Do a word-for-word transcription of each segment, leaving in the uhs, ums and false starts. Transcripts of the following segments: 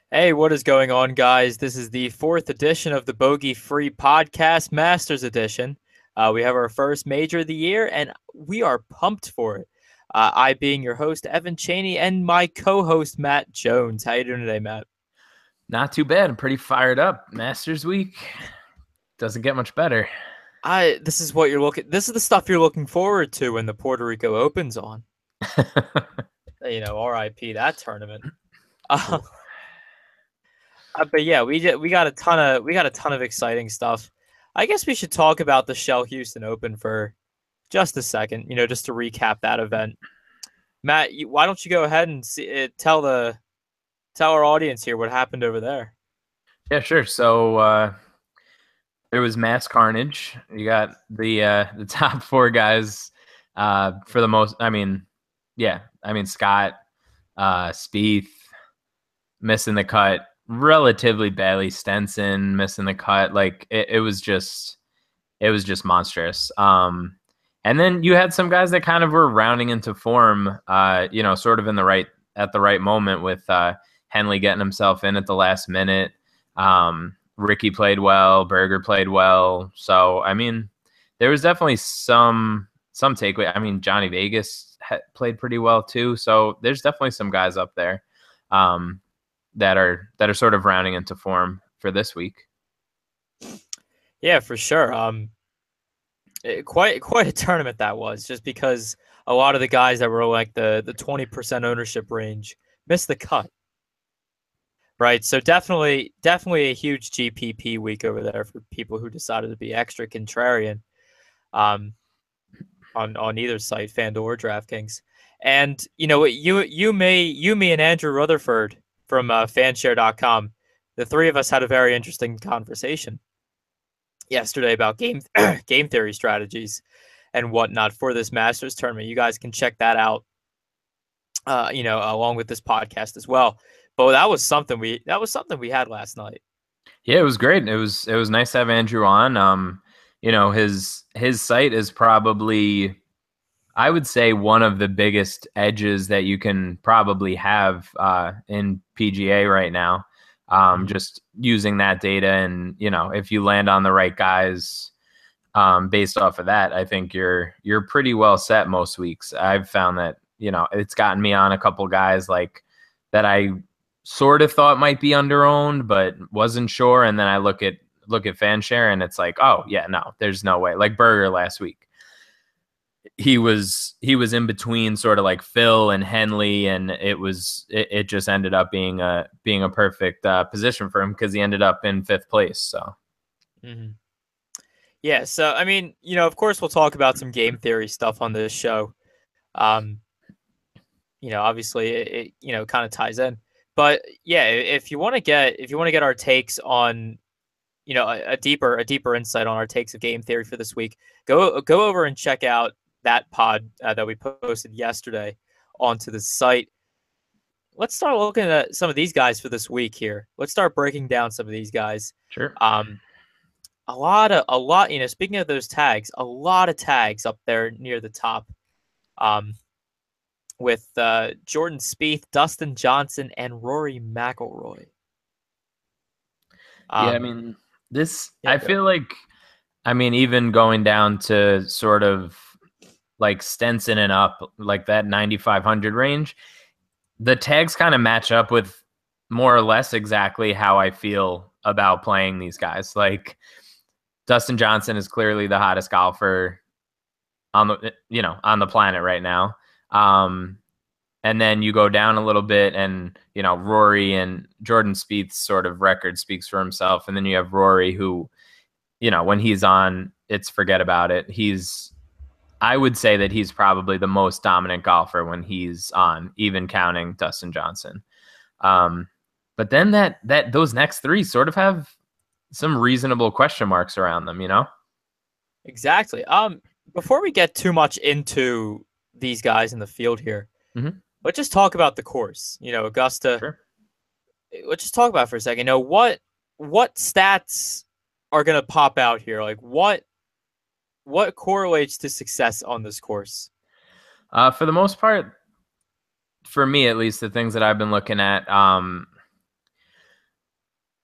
Hey, what is going on, guys? This is the fourth edition of the Bogey Free Podcast, Masters Edition. Uh, we have our first major of the year, and we are pumped for it. Uh, I, being your host, Evan Cheney, and my co-host, Matt Jones. How you doing today, Matt? Not too bad. I'm pretty fired up. Masters Week doesn't get much better. I. This is what you're looking. This is the stuff you're looking forward to when the Puerto Rico Open's on. You know, R I P that tournament. Uh, uh, but yeah, we we got a ton of we got a ton of exciting stuff. I guess we should talk about the Shell Houston Open for just a second, you know, just to recap that event. Matt, you, why don't you go ahead and see, uh, tell the tell our audience here what happened over there? Yeah, sure. So uh, there was mass carnage. You got the uh, the top four guys uh, for the most. I mean, yeah. I mean Scott, uh, Spieth missing the cut relatively badly. Stenson missing the cut. Like it, it was just it was just monstrous. Um, and then you had some guys that kind of were rounding into form. Uh, you know, sort of in the right at the right moment with uh, Henley getting himself in at the last minute. Um, Ricky played well. Berger played well. So I mean, there was definitely some some takeaway. I mean, Johnny Vegas ha- played pretty well too. So there's definitely some guys up there um, that are that are sort of rounding into form for this week. Yeah, for sure. Um, it, quite quite a tournament that was, just because a lot of the guys that were like the the twenty percent ownership range missed the cut. Right, so definitely, definitely a huge G P P week over there for people who decided to be extra contrarian. Um, on on either site, FanDuel or DraftKings. And you know, you you may you me and Andrew Rutherford from uh, fanshare dot com, the three of us had a very interesting conversation yesterday about game game theory strategies and whatnot for this Masters tournament. You guys can check that out, uh, you know, along with this podcast as well. But that was something we that was something we had last night. Yeah, it was great. It was it was nice to have Andrew on. Um, you know, his his site is probably, I would say, one of the biggest edges that you can probably have uh, in P G A right now. Um, Mm-hmm. just using that data, and you know, if you land on the right guys um, based off of that, I think you're you're pretty well set most weeks. I've found that you know it's gotten me on a couple guys like that I sort of thought might be underowned, but wasn't sure. And then I look at look at Fanshare, and it's like, oh yeah, no, there's no way. Like Berger last week, he was he was in between sort of like Phil and Henley, and it was it, it just ended up being a being a perfect uh, position for him because he ended up in fifth place. So Mm-hmm. Yeah, so I mean, you know, of course, we'll talk about some game theory stuff on this show. Um, you know, obviously, it, it you know kind of ties in, but yeah, if you want to get if you want to get our takes on, you know, a, a deeper a deeper insight on our takes of game theory for this week, go go over and check out that pod uh, that we posted yesterday onto the site. Let's start looking at some of these guys for this week here. Let's start breaking down some of these guys. sure. Um, a lot of a lot, you know, speaking of those tags, a lot of tags up there near the top. Um, with uh, Jordan Spieth, Dustin Johnson, and Rory McIlroy. Yeah, I Um, mean this. yeah, I go. feel like I mean even going down to sort of like Stenson and up, like that ninety-five hundred range, the tags kind of match up with more or less exactly how I feel about playing these guys. Like Dustin Johnson is clearly the hottest golfer on the you know on the planet right now. Um, and then you go down a little bit, and you know Rory and Jordan Spieth's sort of record speaks for himself. And then you have Rory, who you know when he's on, it's forget about it. He's I would say that he's probably the most dominant golfer when he's on, even counting Dustin Johnson. Um, but then that that those next three sort of have some reasonable question marks around them, you know? Exactly. Um, before we get too much into these guys in the field here, Mm-hmm. let's just talk about the course. You know, Augusta. Sure. Let's just talk about it for a second. You know, what what stats are gonna pop out here? Like what what correlates to success on this course? Uh, for the most part, for me at least, the things that I've been looking at, um,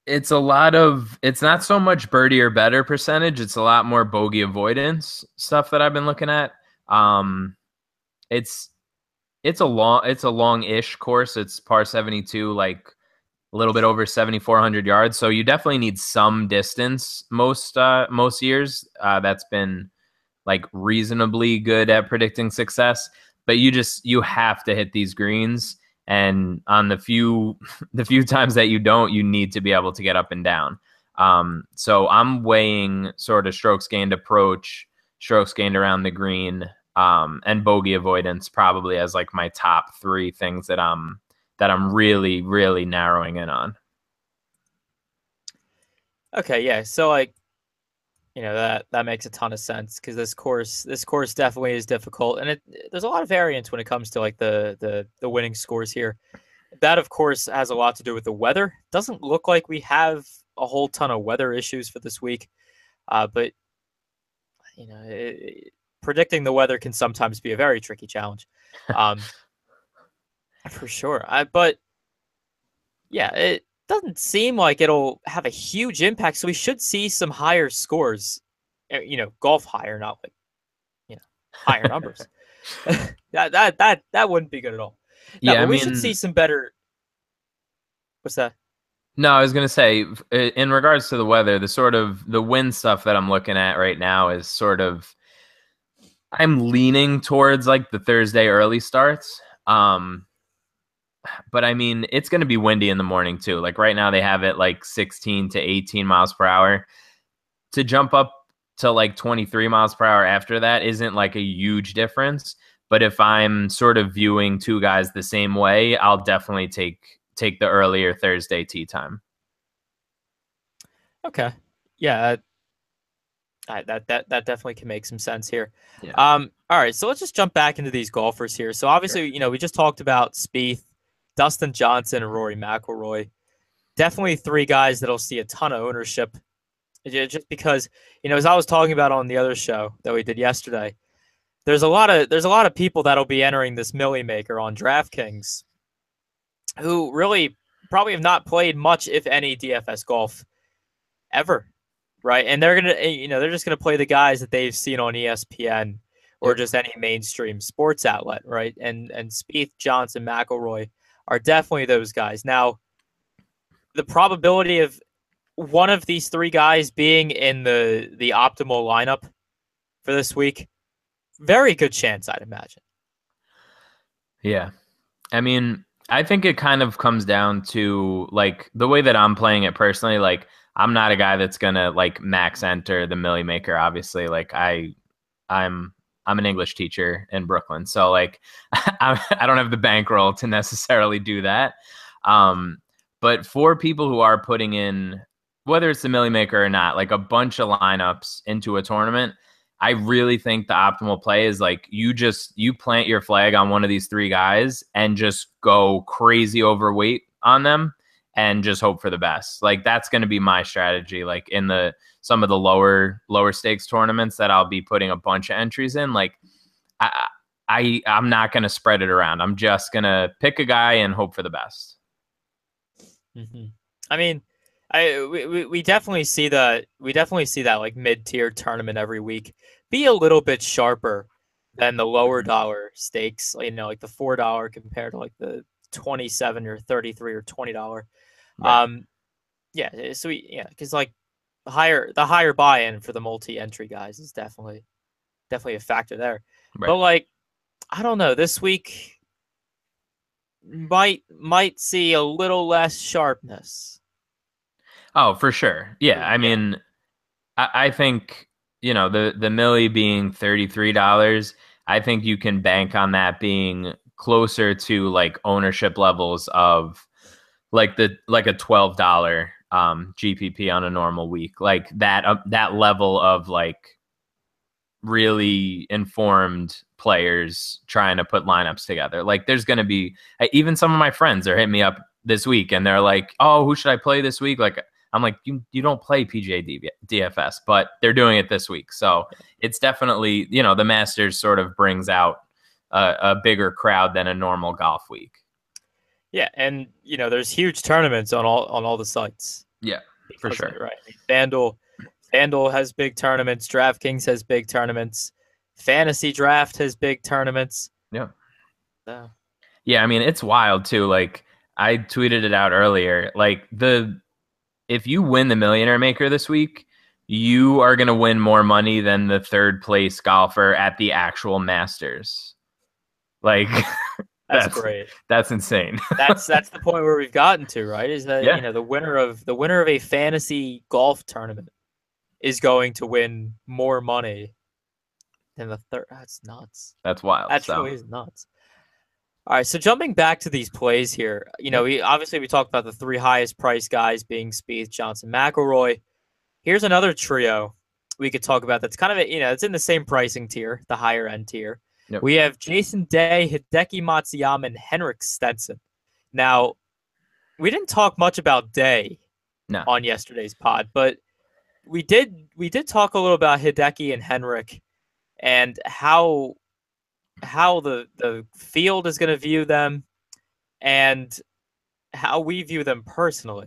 it's a lot of it's not so much birdie or better percentage. It's a lot more bogey avoidance stuff that I've been looking at. Um, it's it's a long it's a long-ish course. It's par seventy-two, like a little bit over seventy-four hundred yards. So you definitely need some distance most uh, most years. Uh, that's been like reasonably good at predicting success. But you just you have to hit these greens, and on the few the few times that you don't, you need to be able to get up and down. Um, so I'm weighing sort of strokes gained approach, strokes gained around the green, um, and bogey avoidance probably as like my top three things that I'm that I'm really really narrowing in on. Okay, yeah. So like, you know, that that makes a ton of sense because this course this course definitely is difficult, and it there's a lot of variance when it comes to like the the the winning scores here. That of course has a lot to do with the weather. Doesn't look like we have a whole ton of weather issues for this week, uh, but you know, it, predicting the weather can sometimes be a very tricky challenge, um, for sure. I but yeah, it doesn't seem like it'll have a huge impact. So we should see some higher scores, uh, you know, golf higher, not like, you know, higher numbers. that that that that wouldn't be good at all. No, Yeah, I but we should see mean, some better. What's that? no, I was gonna say, in regards to the weather, the sort of the wind stuff that I'm looking at right now is sort of I'm leaning towards like the Thursday early starts. Um, but I mean, it's gonna be windy in the morning too. Like right now, they have it like sixteen to eighteen miles per hour. To jump up to like twenty-three miles per hour after that isn't like a huge difference. But if I'm sort of viewing two guys the same way, I'll definitely take take the earlier Thursday tee time. Okay, yeah, uh, that that that definitely can make some sense here. Yeah. Um, all right, so let's just jump back into these golfers here. So obviously, you know, we just talked about Spieth, Dustin Johnson, and Rory McIlroy. Definitely three guys that'll see a ton of ownership. Just because, you know, as I was talking about on the other show that we did yesterday, there's a lot of there's a lot of people that'll be entering this Millie Maker on DraftKings who really probably have not played much, if any, D F S golf ever, right? And they're gonna, you know, they're just gonna play the guys that they've seen on E S P N or just any mainstream sports outlet, right? And and Spieth, Johnson, McIlroy are definitely those guys. Now, the probability of one of these three guys being in the the optimal lineup for this week, very good chance, I'd imagine. Yeah. I mean, I think it kind of comes down to like the way that I'm playing it personally. Like, I'm not a guy that's gonna like max enter the Millie Maker. Obviously, like I, I'm I'm an English teacher in Brooklyn, so like I, I don't have the bankroll to necessarily do that. Um, but for people who are putting in, whether it's the Millie Maker or not, like a bunch of lineups into a tournament, I really think the optimal play is like you just you plant your flag on one of these three guys and just go crazy overweight on them and just hope for the best. Like that's going to be my strategy. Like in the some of the lower lower stakes tournaments that I'll be putting a bunch of entries in, like I I I'm not going to spread it around. I'm just going to pick a guy and hope for the best. Mm-hmm. I mean, I we, we definitely see that we definitely see that like mid-tier tournament every week be a little bit sharper than the lower dollar stakes, you know, like the four dollar compared to like the twenty-seven or thirty-three or twenty dollar. Right. Um yeah, so we, yeah, because like the higher the higher buy-in for the multi-entry guys is definitely definitely a factor there. Right. But like, I don't know, this week might might see a little less sharpness. Oh, for sure. Yeah. I Yeah. mean, I, I think, you know, the, the Millie being thirty-three dollars, I think you can bank on that being closer to like ownership levels of like the, like a twelve dollars um, G P P on a normal week. Like that, uh, that level of like really informed players trying to put lineups together. Like there's going to be, even some of my friends are hitting me up this week and they're like, oh, who should I play this week? Like, I'm like, you, you don't play P G A D F S, but they're doing it this week. So it's definitely, you know, the Masters sort of brings out a, a bigger crowd than a normal golf week. Yeah, and you know, there's huge tournaments on all on all the sites. Yeah, for because of sure. it, right? I mean, FanDuel, FanDuel has big tournaments. DraftKings has big tournaments. Fantasy Draft has big tournaments. Yeah. So, Yeah, I mean, it's wild too. Like I tweeted it out earlier. Like the if you win the Millionaire Maker this week, you are going to win more money than the third place golfer at the actual Masters. Like that's that's great. that's insane. That's that's the point where we've gotten to, right? Is that, you Yeah, know, the winner of the winner of a fantasy golf tournament is going to win more money than the third. That's nuts. that's wild. That So, truly is nuts. All right, so jumping back to these plays here, you know, yep. we obviously we talked about the three highest priced guys being Spieth, Johnson, McIlroy. Here's another trio we could talk about that's kind of, you know, it's in the same pricing tier, the higher end tier. Yep. We have Jason Day, Hideki Matsuyama, and Henrik Stenson. Now, we didn't talk much about Day No. on yesterday's pod, but we did we did talk a little about Hideki and Henrik and how how the the field is going to view them and how we view them personally.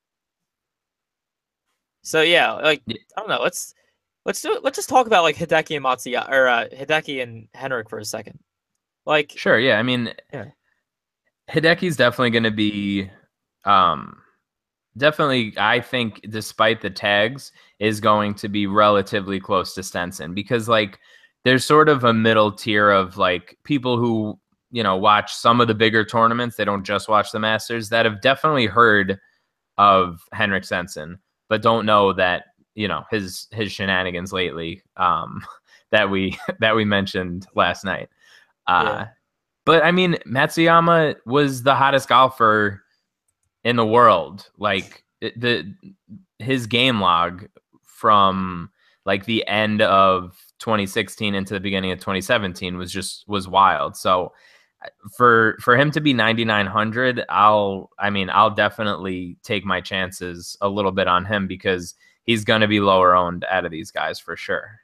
So yeah, like Yeah. I don't know. Let's let's do it. Let's just talk about like Hideki and Matsuya or uh, Hideki and Henrik for a second. Like, Sure, yeah. I mean, yeah. Hideki's definitely going to be um definitely, I think, despite the tags, is going to be relatively close to Stenson because, like, there's sort of a middle tier of like people who, you know, watch some of the bigger tournaments. They don't just watch the Masters that have definitely heard of Henrik Stenson, but don't know that, you know, his his shenanigans lately um, that we that we mentioned last night. Uh, Yeah. But I mean, Matsuyama was the hottest golfer in the world. Like the his game log from like the end of twenty sixteen into the beginning of twenty seventeen was just was wild. So for for him to be ninety-nine hundred, I'll I mean, I'll definitely take my chances a little bit on him because he's going to be lower owned out of these guys for sure.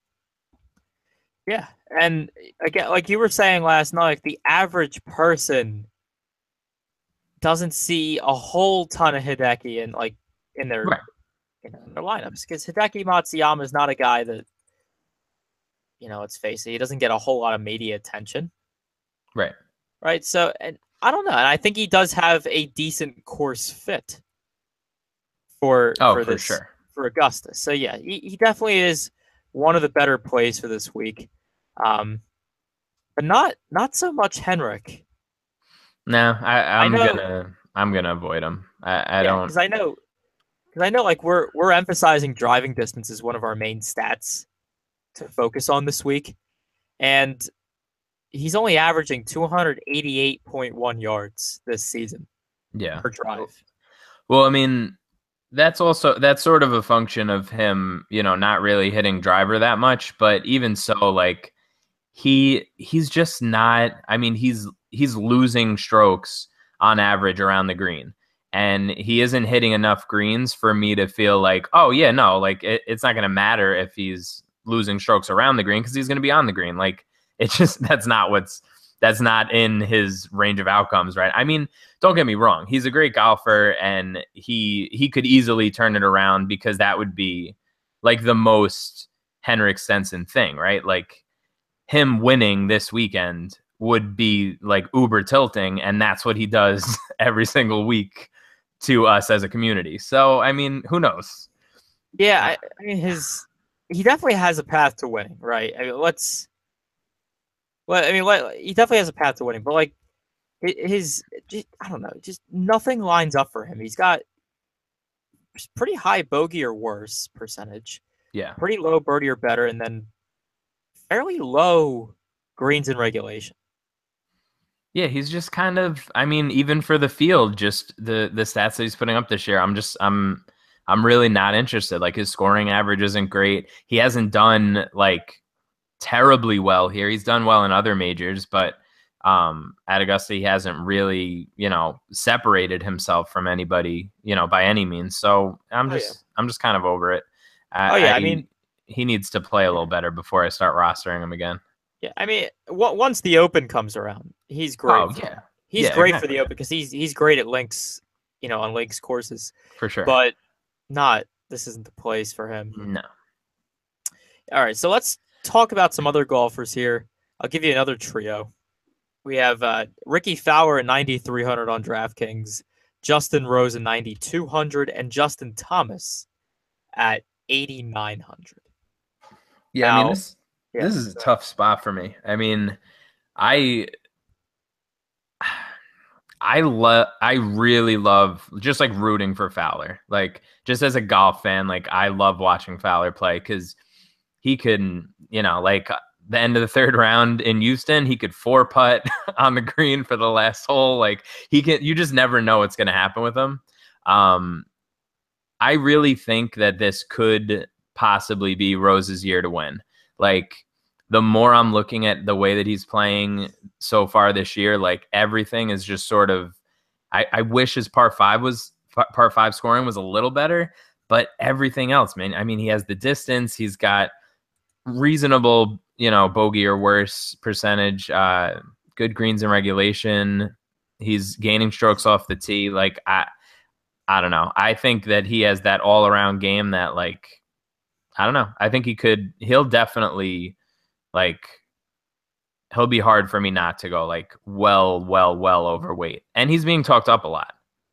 Yeah. And again, like you were saying last night, like the average person doesn't see a whole ton of Hideki in like in their Right. you know, in their lineups because Hideki Matsuyama is not a guy that, you know, let's face it, he doesn't get a whole lot of media attention. Right. Right. So, and I don't know. And I think he does have a decent course fit for Oh, for for this sure. for Augusta. So yeah, he, he definitely is one of the better plays for this week. Um, but not not so much Henrik. No, I, I'm I know, gonna I'm gonna avoid him. I, I yeah, don't. because I know because I know like we're we're emphasizing driving distance as one of our main stats to focus on this week, and he's only averaging two hundred eighty-eight point one yards this season Yeah. per drive. Well, I mean, that's also that's sort of a function of him, you know, not really hitting driver that much. But even so, like he he's just not. I mean, he's he's losing strokes on average around the green, and he isn't hitting enough greens for me to feel like, oh yeah, no, like it, it's not going to matter if he's losing strokes around the green because he's going to be on the green. Like it's just that's not what's that's not in his range of outcomes, right? I mean, don't get me wrong, he's a great golfer and he he could easily turn it around because that would be like the most Henrik Stenson thing, right? Like him winning this weekend would be like uber tilting, and that's what he does every single week to us as a community. So, I mean, who knows? Yeah, I, I mean his he definitely has a path to winning, right? I mean, let's well, I mean, let, he definitely has a path to winning, but like his, just, I don't know, just nothing lines up for him. He's got pretty high bogey or worse percentage, Yeah. pretty low birdie or better, and then fairly low greens in regulation. Yeah, he's just kind of, I mean, even for the field, just the the stats that he's putting up this year, I'm just I'm I'm really not interested. Like his scoring average isn't great. He hasn't done like terribly well here. He's done well in other majors, but um at Augusta he hasn't really, you know, separated himself from anybody, you know, by any means. So I'm just oh, yeah. I'm just kind of over it. I, oh yeah, I, I mean he needs to play a little better before I start rostering him again. Yeah, I mean, w- once the Open comes around, he's great. Oh for, yeah, he's yeah, great exactly. for the Open because he's he's great at links you know, on links courses, For sure. but not. This isn't the place for him. No. All right, so let's talk about some other golfers here. I'll give you another trio. We have uh, Ricky Fowler at ninety-three hundred on DraftKings, Justin Rose at ninety-two hundred, and Justin Thomas at eighty-nine hundred. Yeah, now, I mean this yeah, this is so. a tough spot for me. I mean, I I love I really love just like rooting for Fowler. Like just as a golf fan, like I love watching Fowler play because he can, you know, like the end of the third round in Houston, he could four putt on the green for the last hole. Like he can, you just never know what's going to happen with him. Um, I really think that this could possibly be Rose's year to win. Like the more I'm looking at the way that he's playing so far this year, like everything is just sort of, I, I wish his par five was par five scoring was a little better, but everything else, man, I mean, he has the distance, he's got reasonable, you know, bogey or worse percentage, uh, good greens in regulation. He's gaining strokes off the tee. Like, I, I don't know. I think that he has that all around game that like, I don't know. I think he could, he'll definitely like, he'll be hard for me not to go like well, well, well overweight. And he's being talked up a lot.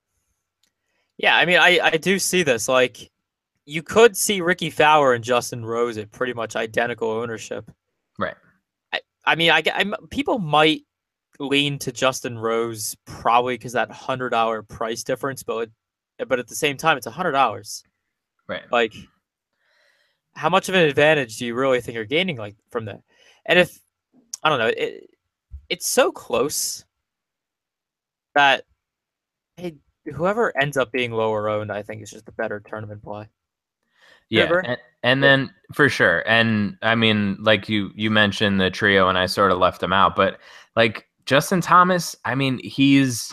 Yeah, I mean, I, I do see this. Like, you could see Ricky Fowler and Justin Rose at pretty much identical ownership. Right. I, I mean, I, I people might lean to Justin Rose probably because that hundred dollar price difference, but but at the same time, it's a hundred dollars. Right. Like, how much of an advantage do you really think you're gaining like from that? And if I don't know, it it's so close that hey, whoever ends up being lower owned, I think is just a better tournament play. Yeah, and, and then for sure. And I mean, like you you mentioned the trio and I sort of left them out, but like Justin Thomas, I mean, he's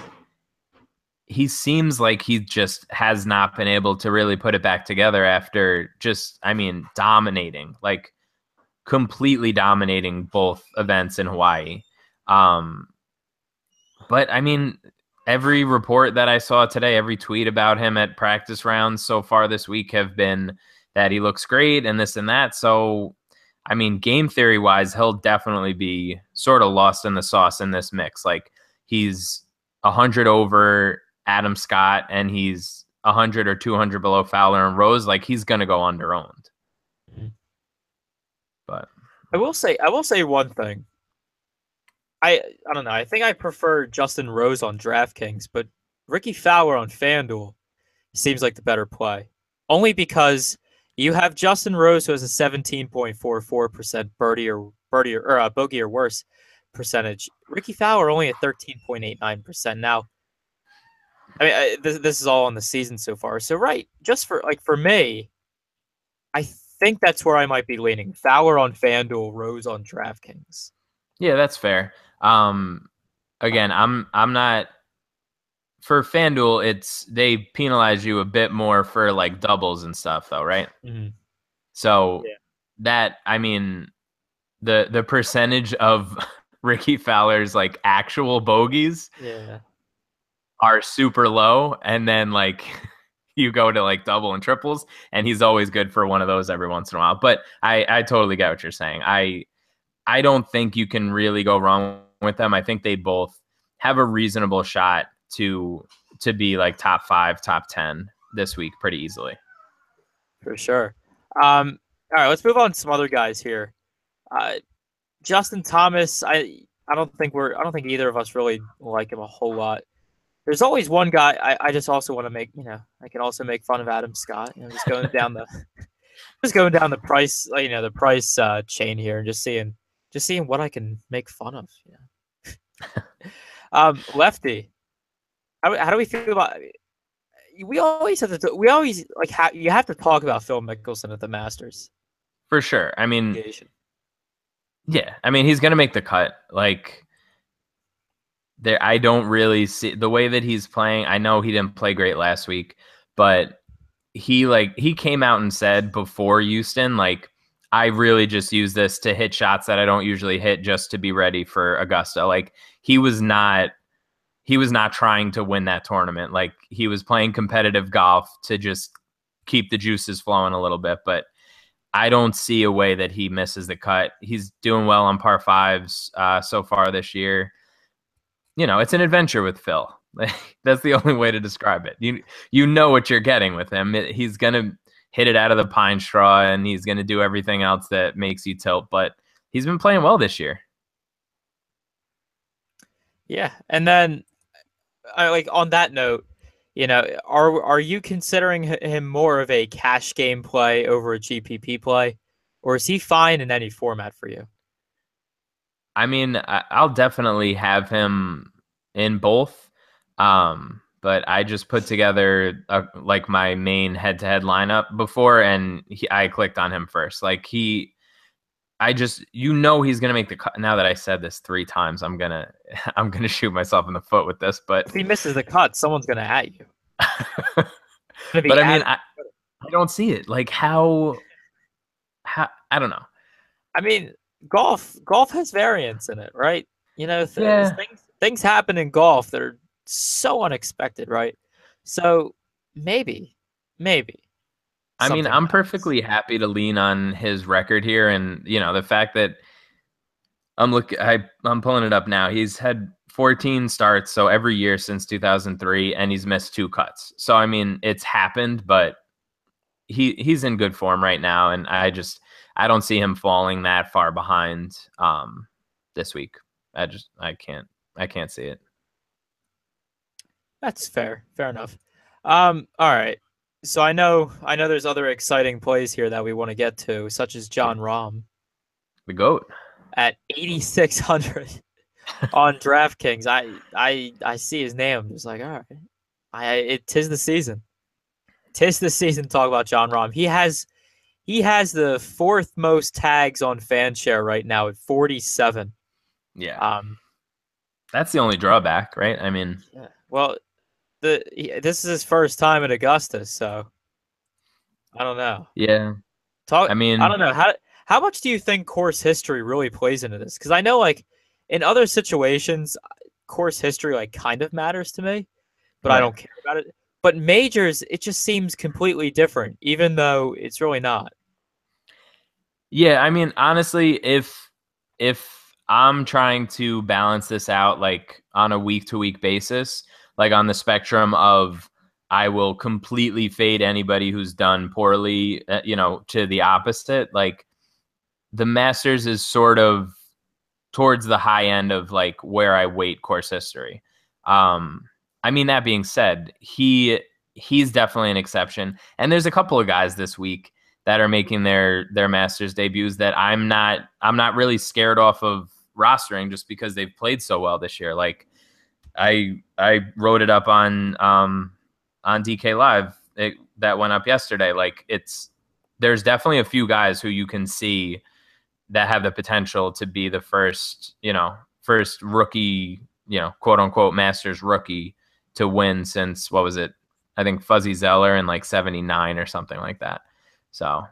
he seems like he just has not been able to really put it back together after just, I mean, dominating, like completely dominating both events in Hawaii. Um, but I mean, every report that I saw today, every tweet about him at practice rounds so far this week have been that he looks great and this and that. So, I mean, game theory wise, he'll definitely be sort of lost in the sauce in this mix. Like he's one hundred over Adam Scott and he's one hundred or two hundred below Fowler and Rose. Like he's going to go under owned. Mm-hmm. But I will say, I will say one thing. I I don't know. I think I prefer Justin Rose on DraftKings, but Ricky Fowler on FanDuel seems like the better play. Only because you have Justin Rose who has a seventeen point four four percent birdie or birdie or, or uh, bogey or worse percentage. Ricky Fowler only at thirteen point eight nine percent. Now, I mean, I, this this is all on the season so far. So right, just for like for me, I think that's where I might be leaning. Fowler on FanDuel, Rose on DraftKings. Yeah, that's fair. Um, again, I'm I'm not for FanDuel. It's they penalize you a bit more for like doubles and stuff, though, right? Mm-hmm. So yeah. that I mean, the the percentage of Ricky Fowler's like actual bogeys, yeah, are super low, and then like you go to like double and triples, and he's always good for one of those every once in a while. But I I totally get what you're saying. I I don't think you can really go wrong with them. I think they both have a reasonable shot to to be like top five, top ten this week pretty easily. For sure. Um, all right, let's move on to some other guys here. Uh, Justin Thomas, I I don't think we're I don't think either of us really like him a whole lot. There's always one guy I, I just also want to make, you know, I can also make fun of Adam Scott, you know, just going down the just going down the price, you know, the price uh, chain here and just seeing just seeing what I can make fun of. Yeah. um, Lefty, how, how do we feel about? We always have to. We always like. Ha, you have to talk about Phil Mickelson at the Masters. For sure. I mean, yeah. I mean, he's gonna make the cut. Like, there. I don't really see the way that he's playing. I know he didn't play great last week, but he like he came out and said before Houston, like, I really just use this to hit shots that I don't usually hit just to be ready for Augusta. Like he was not he was not trying to win that tournament. Like, he was playing competitive golf to just keep the juices flowing a little bit. But I don't see a way that he misses the cut. He's doing well on par fives uh, so far this year. You know, it's an adventure with Phil. That's the only way to describe it. You you know what you're getting with him. He's gonna hit it out of the pine straw, and he's gonna do everything else that makes you tilt. But he's been playing well this year. Yeah, and then I like on that note, you know, are are you considering him more of a cash game play over a G P P play, or is he fine in any format for you? I mean, I'll definitely have him in both. Um, but I just put together a, like my main head-to-head lineup before, and he, I clicked on him first. Like he, I just, you know, he's gonna make the cut. Now that I said this three times, I'm gonna, I'm gonna shoot myself in the foot with this. But if he misses the cut, someone's gonna at you. But I mean, I, I don't see it. Like how, how I don't know. I mean, golf, golf has variance in it, right? You know, th- yeah. things things happen in golf that are so unexpected, right? So maybe, maybe. I mean, I'm happens. perfectly happy to lean on his record here, and you know the fact that I'm looking, I I'm pulling it up now. He's had fourteen starts, so every year since two thousand three, and he's missed two cuts. So I mean, it's happened, but he he's in good form right now, and I just I don't see him falling that far behind um, this week. I just I can't I can't see it. That's fair. Fair enough. Um, all right. So I know I know there's other exciting plays here that we want to get to, such as Jon Rahm. The GOAT. At eighty-six hundred on DraftKings. I I I see his name. I'm just like, all right. I it tis the season. Tis the season to talk about Jon Rahm. He has he has the fourth most tags on FanShare right now at forty-seven. Yeah. Um that's the only drawback, right? I mean, yeah. Well, the he, this is his first time at Augusta, so I don't know. Yeah. Talk I mean, I don't know. How how much do you think course history really plays into this? Cuz I know like in other situations course history like kind of matters to me, but right. I don't care about it. But majors, it just seems completely different, even though it's really not. Yeah, I mean, honestly, if if I'm trying to balance this out like on a week to week basis, like on the spectrum of I will completely fade anybody who's done poorly, you know, to the opposite. Like the Masters is sort of towards the high end of like where I weight course history. Um, I mean, that being said, he he's definitely an exception. And there's a couple of guys this week that are making their their Masters debuts that I'm not I'm not really scared off of rostering just because they've played so well this year. Like I I wrote it up on um on D K Live it, that went up yesterday. Like it's there's definitely a few guys who you can see that have the potential to be the first, you know, first rookie, you know, quote unquote Masters rookie to win since what was it? I think Fuzzy Zeller in like seventy-nine or something like that. So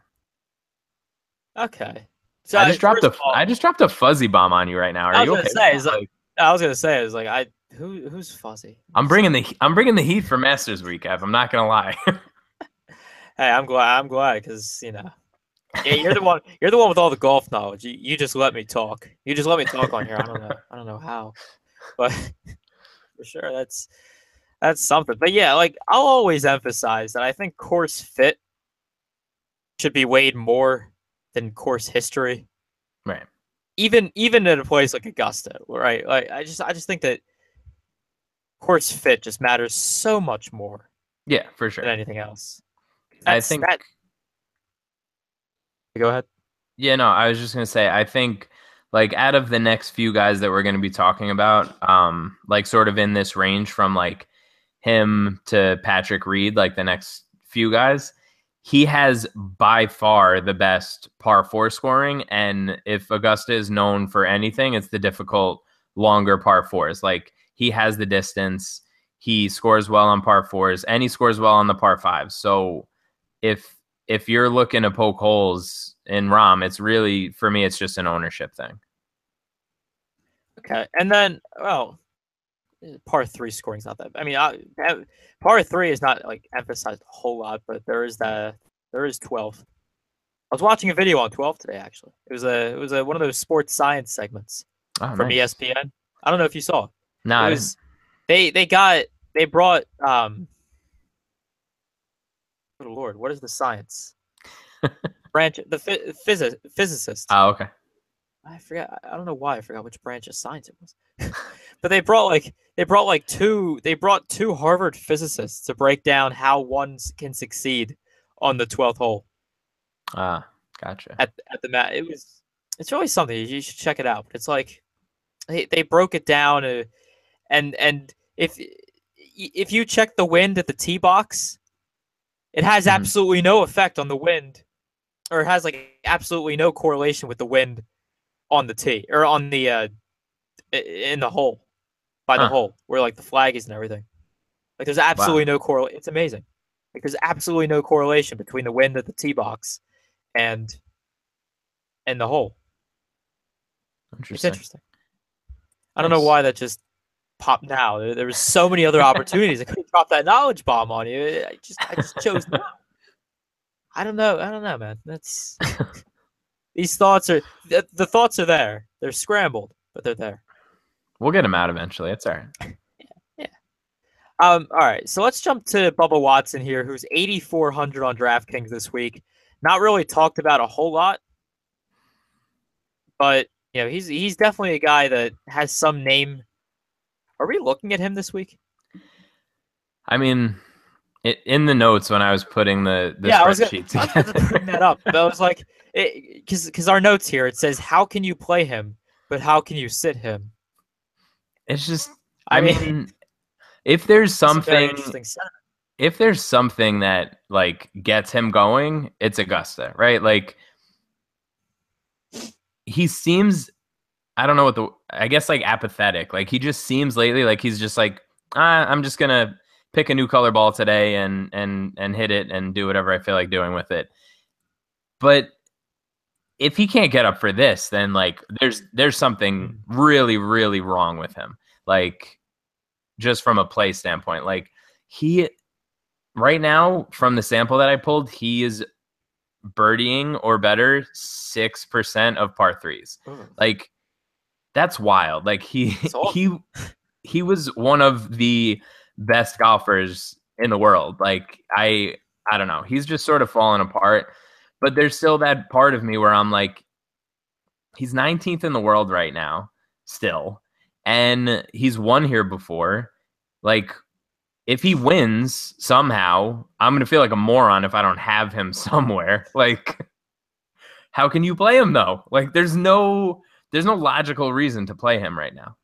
okay. So I just dropped a all, I just dropped a fuzzy bomb on you right now. Are I was you gonna okay? Say, is like, I was gonna say is like I who who's fuzzy? I'm bringing the I'm bringing the heat for Masters Week, Ev. I'm not gonna lie. Hey, I'm glad I'm glad because you know, yeah, you're the one you're the one with all the golf knowledge. You you just let me talk. You just let me talk on here. I don't know I don't know how, but for sure that's that's something. But yeah, like I'll always emphasize that I think course fit should be weighed more than course history. Right. Even even at a place like Augusta, right? Like I just I just think that course fit just matters so much more. Yeah, for sure. Than anything else. That's, I think that... Go ahead. Yeah, no, I was just gonna say I think like out of the next few guys that we're gonna be talking about, um, like sort of in this range from like him to Patrick Reed, like the next few guys, he has by far the best par four scoring. And if Augusta is known for anything, it's the difficult, longer par fours. Like he has the distance, he scores well on par fours, and he scores well on the par fives. So if if you're looking to poke holes in Rahm, it's really, for me, it's just an ownership thing. Okay. And then, well, par three scoring's not that. I mean, I, par three is not like emphasized a whole lot, but there is the there is twelve. I was watching a video on twelve today. Actually, it was a it was a one of those sports science segments Oh, from nice. E S P N. I don't know if you saw. No, It was they they got they brought um. Good Lord, what is the science branch? The phys- physicist. Oh, okay. I forgot. I don't know why I forgot which branch of science it was. But they brought like they brought like two they brought two Harvard physicists to break down how one can succeed on the twelfth hole. Ah, gotcha. At at the mat, it was it's really something. You should check it out. It's like they they broke it down, uh, and and if if you check the wind at the tee box, it has Mhm. absolutely no effect on the wind, or it has like absolutely no correlation with the wind on the tee or on the uh, in the hole by the Huh. hole where like the flag is and everything. Like there's absolutely no correlation. It's amazing. Like there's absolutely no correlation between the wind at the tee box and and the hole. It's Interesting. interesting. I don't know Nice. why that just popped now. There, there was so many other opportunities. I could drop that knowledge bomb on you. I just I just chose no. I don't know. I don't know, man. That's these thoughts are the, the thoughts are there. They're scrambled, but they're there. We'll get him out eventually. It's all right. Yeah. Um. All right. So let's jump to Bubba Watson here, who's eighty-four hundred on DraftKings this week. Not really talked about a whole lot, but you know he's he's definitely a guy that has some name. Are we looking at him this week? I mean, it, in the notes when I was putting the the yeah, I was gonna, spreadsheet I was about to bring that up. But I was like, because because our notes here it says how can you play him, but how can you sit him? It's just, I, I mean, mean, if there's That's a very something, interesting setup. if there's something that like gets him going, it's Augusta, right? Like he seems, I don't know what the, I guess like apathetic. Like he just seems lately like he's just like, ah, I'm just gonna pick a new color ball today and and and hit it and do whatever I feel like doing with it. But if he can't get up for this, then like there's there's something really really wrong with him. Like just from a play standpoint, like he right now from the sample that I pulled, he is birdieing or better six percent of par threes. Ooh. Like that's wild. Like he So- he he was one of the best golfers in the world. Like I I don't know. He's just sort of fallen apart. But there's still that part of me where I'm like, he's nineteenth in the world right now, still. And he's won here before. Like, if he wins somehow, I'm going to feel like a moron if I don't have him somewhere. Like, how can you play him, though? Like, there's no there's no logical reason to play him right now.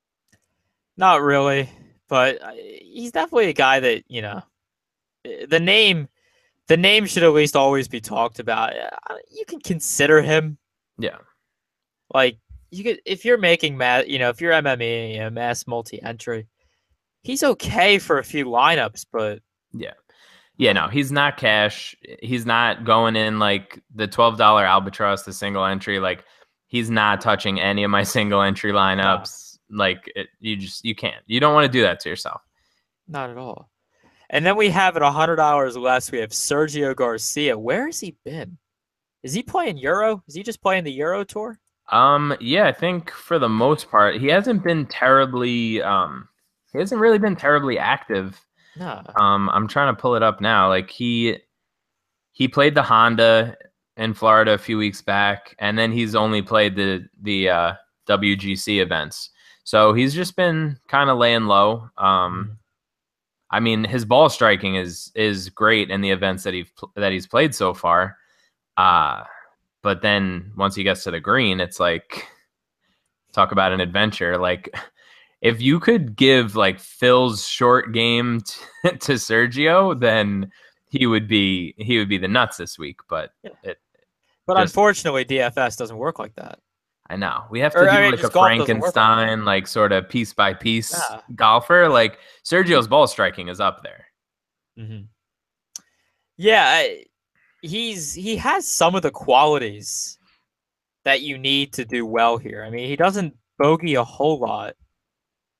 Not really, but he's definitely a guy that, you know, the name the name should at least always be talked about. You can consider him. Yeah. Like, you could if you're making mass, you know, if you're M M E, you know, mass multi-entry, he's okay for a few lineups, but yeah. Yeah, no, he's not cash. He's not going in like the twelve dollar Albatross, the single entry. Like, he's not touching any of my single entry lineups. No. Like, it, you just, you can't. You don't want to do that to yourself. Not at all. And then we have at one hundred dollars less, we have Sergio Garcia. Where has he been? Is he playing Euro? Is he just playing the Euro Tour? Um, yeah, I think for the most part, he hasn't been terribly, um, he hasn't really been terribly active. No. Um, I'm trying to pull it up now. Like he, he played the Honda in Florida a few weeks back, and then he's only played the the uh, W G C events. So he's just been kind of laying low. Um, mm-hmm. I mean, his ball striking is is great in the events that he that he's played so far. Uh but then once he gets to the green, it's like, talk about an adventure. Like, if you could give like Phil's short game t- to Sergio, then he would be he would be the nuts this week. But yeah. it, but just, unfortunately, D F S doesn't work like that. I know we have to or, do I mean, like a Frankenstein, like, like sort of piece by piece yeah. golfer. Like Sergio's ball striking is up there. Mm-hmm. Yeah, I, he's he has some of the qualities that you need to do well here. I mean, he doesn't bogey a whole lot.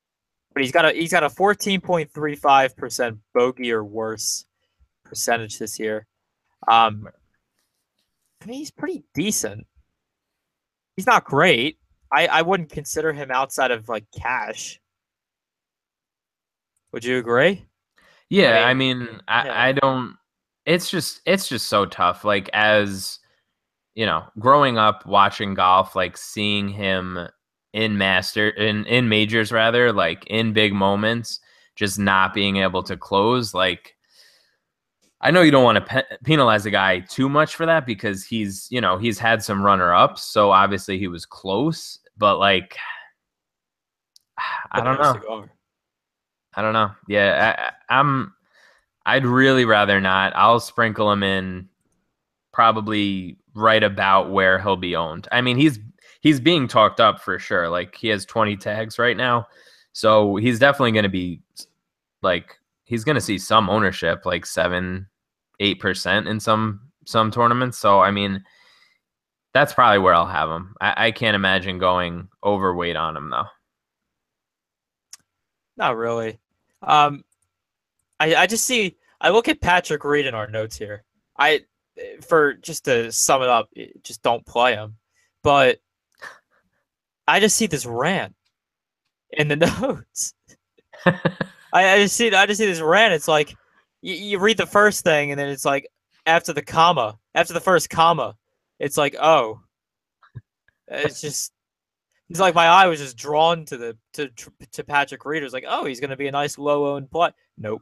but he's got a he's got a fourteen point three five percent bogey or worse percentage this year. Um, I mean, he's pretty decent. He's not great. I, I wouldn't consider him outside of like cash. Would you agree? Yeah, I I mean, mean, I, yeah, I don't. It's just it's just so tough. Like as you know, growing up watching golf, like seeing him in master in in majors rather, like in big moments, just not being able to close. Like I know you don't want to pe- penalize a guy too much for that because he's you know he's had some runner ups, so obviously he was close. But like I but don't no know, cigar. I don't know. Yeah, I, I'm. I'd really rather not. I'll sprinkle him in probably right about where he'll be owned. I mean, he's he's being talked up for sure. Like he has twenty tags right now. So he's definitely going to be like he's going to see some ownership like seven, eight percent in some some tournaments. So I mean, that's probably where I'll have him. I, I can't imagine going overweight on him though. Not really. Um, I I just see. I look at Patrick Reed in our notes here. I for just to sum it up, just don't play him. But I just see this rant in the notes. I, I just see I just see this rant. It's like you, you read the first thing and then it's like after the comma, after the first comma, it's like oh, it's just it's like my eye was just drawn to the to to Patrick Reed. It was like oh, he's gonna be a nice low owned play. Nope.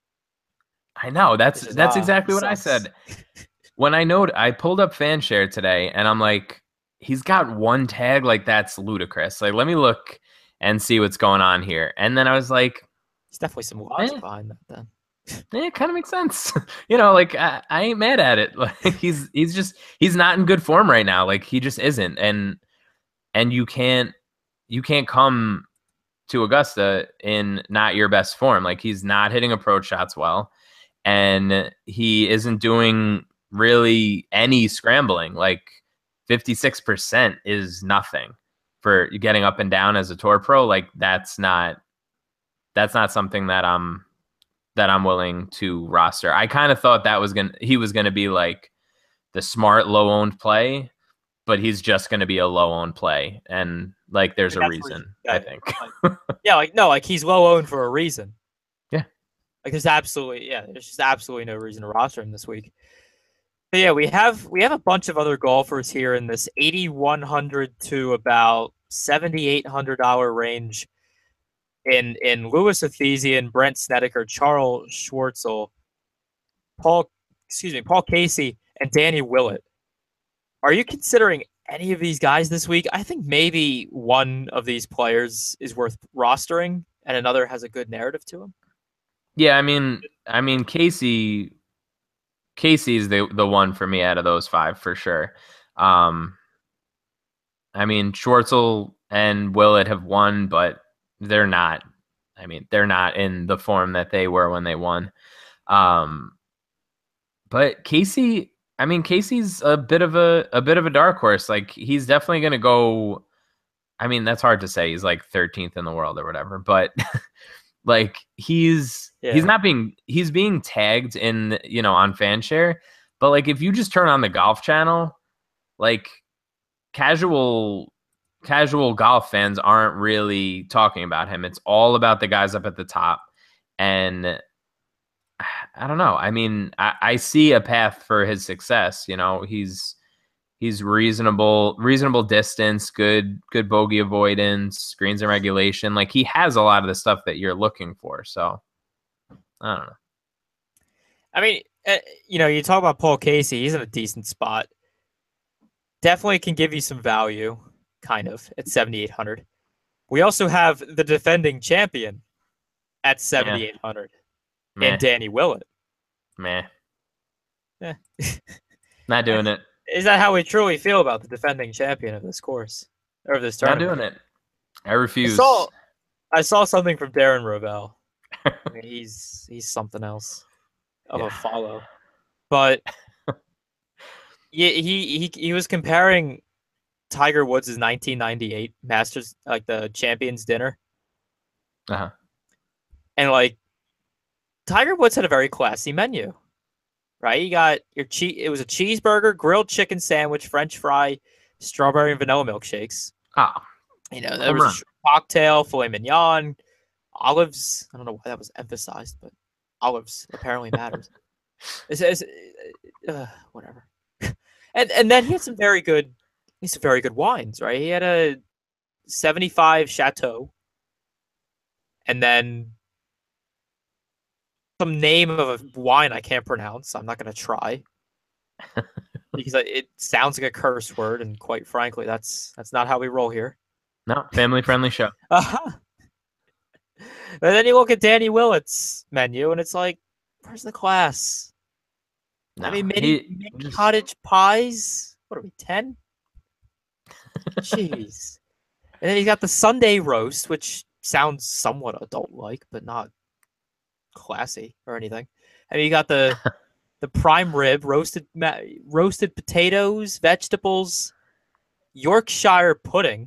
I know that's It's just that's ah, exactly what I sucks. said. When I know I pulled up Fanshare today and I'm like, he's got one tag, like that's ludicrous. Like, let me look and see what's going on here. And then I was like, There's definitely some logic eh, behind that then. eh it kind of makes sense. you know, like I, I ain't mad at it. Like he's he's just he's not in good form right now. Like he just isn't. And and you can't you can't come to Augusta in not your best form. Like he's not hitting approach shots well. And he isn't doing really any scrambling. Like fifty-six percent is nothing for getting up and down as a tour pro. Like that's not that's not something that I'm that I'm willing to roster. I kind of thought that was gonna he was gonna be like the smart low owned play, but he's just gonna be a low owned play. And like there's Like, a that's where reason, yeah, I think. like, yeah, like no, like he's low owned for a reason. Yeah. Like there's absolutely yeah, there's just absolutely no reason to roster him this week. But yeah, we have we have a bunch of other golfers here in this eighty-one hundred to about seventy-eight hundred dollar range in in Louis Othezian, Brent Snedeker, Charles Schwartzel, Paul excuse me, Paul Casey, and Danny Willett. Are you considering any of these guys this week? I think maybe one of these players is worth rostering and another has a good narrative to him. Yeah, I mean I mean Casey Casey's the the one for me out of those five for sure. Um, I mean Schwartzel and Willett have won, but they're not. I mean they're not in the form that they were when they won. Um, but Casey, I mean Casey's a bit of a a bit of a dark horse. Like he's definitely going to go. I mean that's hard to say. He's like thirteenth in the world or whatever, but. Like he's Yeah. he's not being he's being tagged in you know on Fanshare, but like if you just turn on the golf channel, like casual casual golf fans aren't really talking about him. It's all about the guys up at the top, and I don't know. I mean, I, I see a path for his success. You know, he's he's reasonable reasonable distance, good good bogey avoidance, greens and regulation. Like he has a lot of the stuff that you're looking for. So I don't know. I mean, uh, you know, you talk about Paul Casey, he's in a decent spot. Definitely can give you some value, kind of, at seventy-eight hundred. We also have the defending champion at seventy-eight hundred Meh. in Danny Willett. Meh. Eh. Not doing it. Is that how we truly feel about the defending champion of this course or of this Not tournament? doing it. I refuse. I saw, I saw something from Darren Rovell. I mean, he's he's something else of Yeah. a follow, but yeah, he he he was comparing Tiger Woods' nineteen ninety-eight Masters, like the Champions Dinner, Uh-huh. And like Tiger Woods had a very classy menu, right? You got your cheese. It was a cheeseburger, grilled chicken sandwich, French fry, strawberry and vanilla milkshakes. Oh, You know, there home was a run. shrimp cocktail, filet mignon, olives. I don't know why that was emphasized, but olives apparently matters. It's, it's, uh, whatever. and and then he had some very good, he had some very good wines, right? He had a seventy-five Chateau, and then some name of a wine I can't pronounce. I'm not going to try because it sounds like a curse word, and quite frankly, that's that's not how we roll here. No, family-friendly show. Uh-huh. And then you look at Danny Willett's menu, and it's like, where's the class? No, I mean, mini, he mini just- cottage pies. What are we, ten? Jeez. And then he's got the Sunday roast, which sounds somewhat adult-like, but not classy or anything. And you got the the prime rib, roasted ma- roasted potatoes, vegetables, Yorkshire pudding.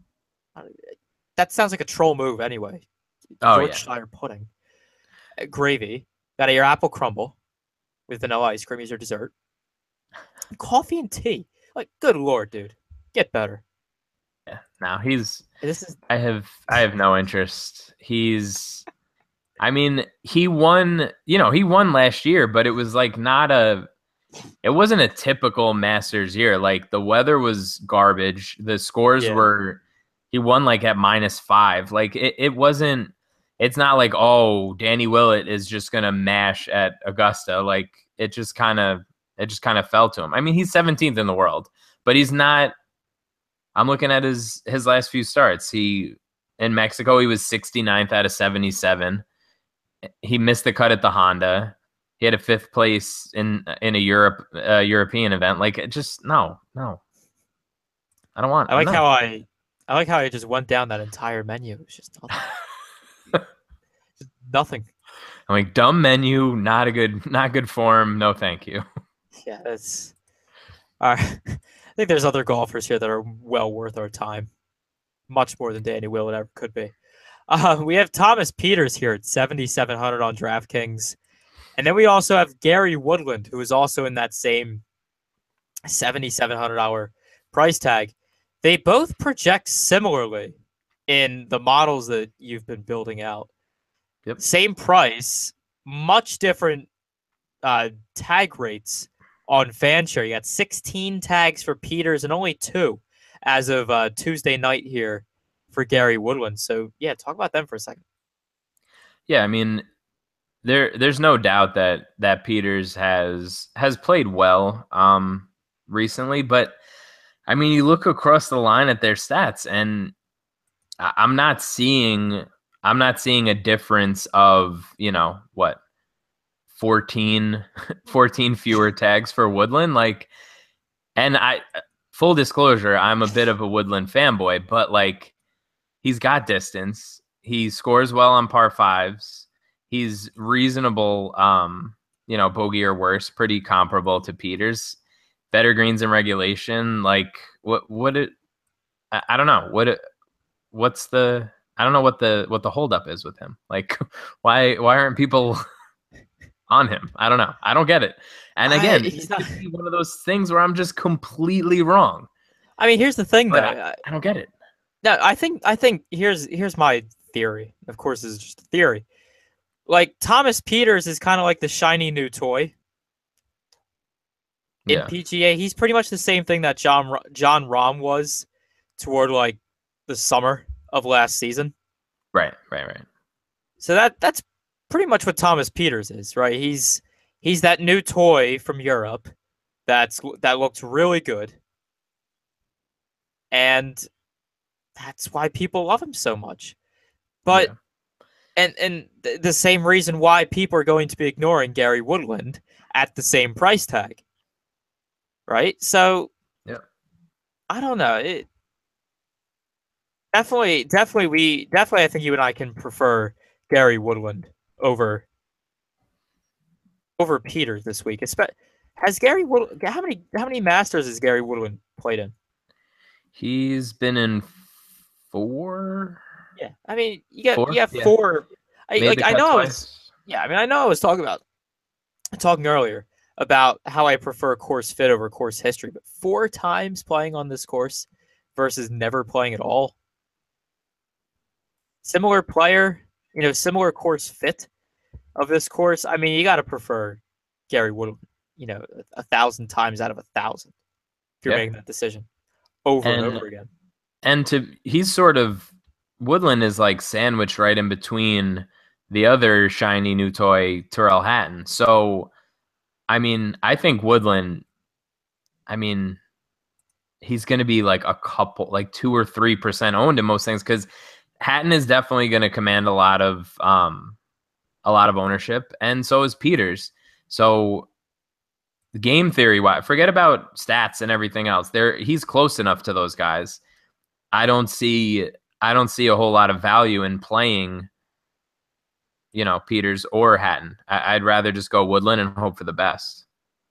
That sounds like a troll move, anyway. Oh, yeah. Yorkshire pudding, Uh, gravy. Got your apple crumble with vanilla ice cream as your dessert. Coffee and tea. Like, good lord, dude, get better. Yeah. Now he's. This is I have. I have no interest. He's. I mean, he won. You know, he won last year, but it was like not a. It wasn't a typical Masters year. Like the weather was garbage. The scores Yeah. were. He won like at minus five. Like it. It wasn't. It's not like, oh, Danny Willett is just gonna mash at Augusta. Like it just kind of. It just kind of fell to him. I mean, he's seventeenth in the world, but he's not. I'm looking at his his last few starts. He in Mexico, he was sixty-ninth out of seventy-seven. He missed the cut at the Honda. He had a fifth place in in a Europe uh, European event. Like it just no, no. I don't want. I like no. how I I like how I just went down that entire menu. It was just nothing. Just nothing. I'm like dumb menu, not a good, not good form. No, thank you. Yeah, it's all right. I think there's other golfers here that are well worth our time, much more than Danny Willett ever could be. Uh, we have Thomas Peters here at seventy-seven hundred on DraftKings, and then we also have Gary Woodland, who is also in that same seventy-seven hundred dollars price tag. They both project similarly in the models that you've been building out. Yep. Same price, much different uh, tag rates on Fanshare. You got sixteen tags for Peters and only two as of uh, Tuesday night here for Gary Woodland. So, yeah, talk about them for a second. Yeah, I mean, there there's no doubt that that Peters has has played well um, recently, but I mean, you look across the line at their stats, and I- I'm not seeing I'm not seeing a difference of, you know, what, fourteen, fourteen fewer tags for Woodland. Like, and I, full disclosure, I'm a bit of a Woodland fanboy, but like, he's got distance. He scores well on par fives. He's reasonable, um, you know, bogey or worse, pretty comparable to Peters. Better greens in regulation. Like, what, what it, I, I don't know. What, it, what's the, I don't know what the what the holdup is with him. Like, why why aren't people on him? I don't know. I don't get it. And again, I, it's not one of those things where I'm just completely wrong. I mean, here's the thing, though. I, I don't get it. No, I think I think here's here's my theory. Of course, this is just a theory. Like Thomas Peters is kind of like the shiny new toy in Yeah. P G A. He's pretty much the same thing that John John Rahm was toward like the summer of last season. Right, right, right. So that that's pretty much what Thomas Peters is, right? He's he's that new toy from Europe that's that looks really good. And that's why people love him so much. But Yeah. and and th- the same reason why people are going to be ignoring Gary Woodland at the same price tag. Right? So Yeah. I don't know. It Definitely, definitely, we definitely. I think you and I can prefer Gary Woodland over over Peters this week. Espe- Has Gary Wood? How many how many Masters has Gary Woodland played in? He's been in four. Yeah, I mean, you get you Four? have Yeah. four. I Made like the I cut know I was twice. yeah. I mean, I know I was talking about talking earlier about how I prefer course fit over course history, but four times playing on this course versus never playing at all. Similar player, you know, similar course fit of this course. I mean, you got to prefer Gary Woodland, you know, a, a thousand times out of a thousand if you're Yeah. making that decision over and And over again. and to he's sort of Woodland is like sandwiched right in between the other shiny new toy Terrell Hatton. So I mean, I think Woodland. I mean, he's going to be like a couple, like two or three percent owned in most things because Hatton is definitely going to command a lot of um a lot of ownership, and so is Peters. So game theory, why forget about stats and everything else. There, he's close enough to those guys. I don't see I don't see a whole lot of value in playing, you know, Peters or Hatton. I, I'd rather just go Woodland and hope for the best.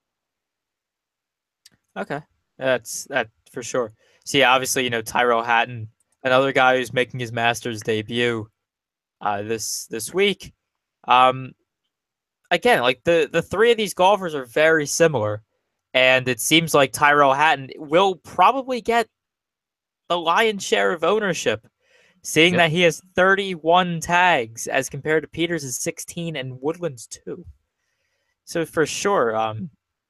Okay, that's that for sure. So yeah, obviously, you know, Tyrell Hatton, another guy who's making his Masters debut uh, this this week. Um, again, like the the three of these golfers are very similar, and it seems like Tyrell Hatton will probably get the lion's share of ownership, seeing Yep. that he has thirty-one tags as compared to Peters' sixteen and Woodland's two. So for sure, um,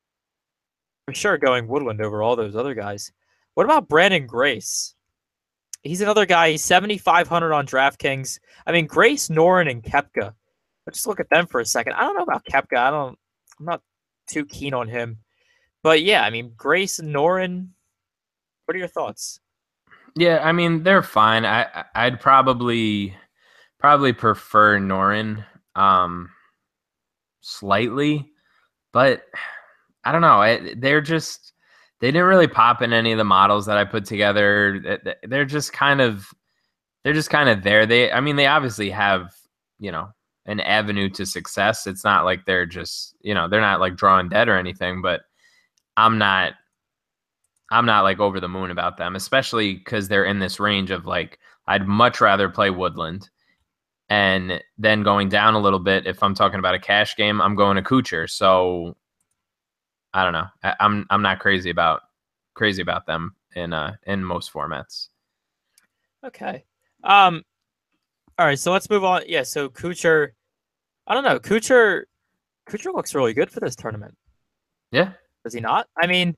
for sure, going Woodland over all those other guys. What about Brandon Grace? He's another guy. He's seventy-five hundred on DraftKings. I mean, Grace, Noren, and Kepka. Let's just look at them for a second. I don't know about Kepka. I don't. I'm not too keen on him. But yeah, I mean, Grace and Noren. What are your thoughts? Yeah, I mean they're fine. I I'd probably probably prefer Norin um slightly, but I don't know. I, they're just they didn't really pop in any of the models that I put together. They're just kind of they're just kind of there. They I mean they obviously have, you know, an avenue to success. It's not like they're just, you know, they're not like drawing dead or anything, but I'm not I'm not like over the moon about them, especially because they're in this range of like I'd much rather play Woodland, and then going down a little bit. If I'm talking about a cash game, I'm going to Kuchar. So I don't know. I, I'm I'm not crazy about crazy about them in uh in most formats. Okay. Um. All right. So let's move on. Yeah. So Kuchar. I don't know. Kuchar. Kuchar looks really good for this tournament. Yeah. Does he not? I mean,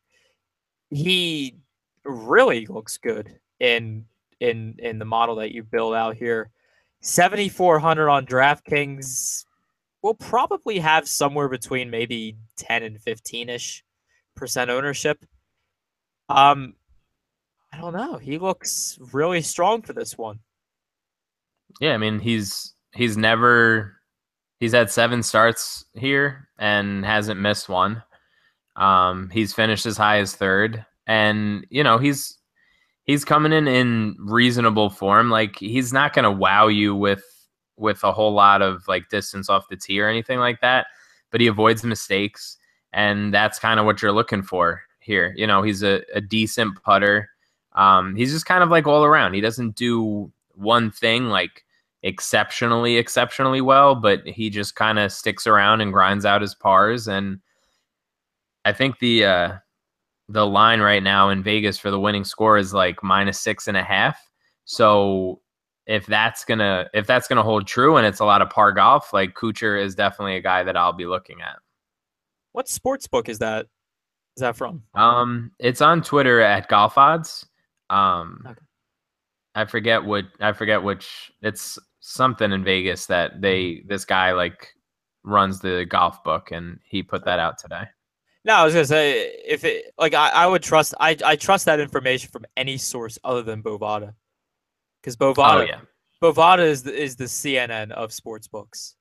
he really looks good in in in the model that you build out here. seventy-four hundred on DraftKings will probably have somewhere between maybe ten and fifteen ish percent ownership. Um, I don't know. He looks really strong for this one. Yeah. I mean, he's he's never he's had seven starts here and hasn't missed one. Um, he's finished as high as third, and you know he's he's coming in in reasonable form. Like he's not going to wow you with with a whole lot of like distance off the tee or anything like that, but he avoids mistakes, and that's kind of what you're looking for here. You know, he's a, a decent putter. Um, he's just kind of like all around. He doesn't do one thing like exceptionally, exceptionally well, but he just kind of sticks around and grinds out his pars. And I think the uh, the line right now in Vegas for the winning score is like minus six and a half. So if that's gonna if that's gonna hold true and it's a lot of par golf, like Kuchar is definitely a guy that I'll be looking at. What sports book is that? Is that from? Um, it's on Twitter at Golf Odds. Um, Okay. I forget what I forget which. It's something in Vegas that they this guy like runs the golf book, and he put that out today. No, I was gonna say if it like I, I would trust I I trust that information from any source other than Bovada because Oh Bovada yeah. Bovada is the, is the C N N of sports books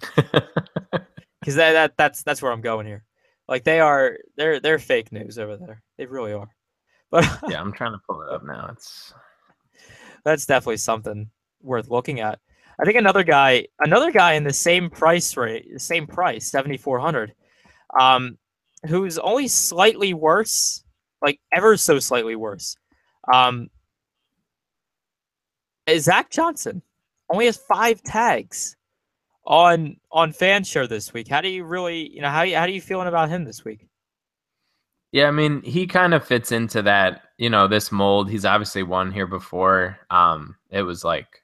because that, that that's that's where I'm going here. Like they are they're they're fake news over there. They really are. But Yeah, I'm trying to pull it up now. It's that's definitely something worth looking at. I think another guy another guy in the same price rate, same price, seventy-four hundred. Um who's only slightly worse, like ever so slightly worse. Um, Uh, Zach Johnson only has five tags on on Fanshare this week. How do you really, you know, how how do you feeling about him this week? Yeah, I mean, he kind of fits into that, you know, this mold. He's obviously won here before. Um, it was like,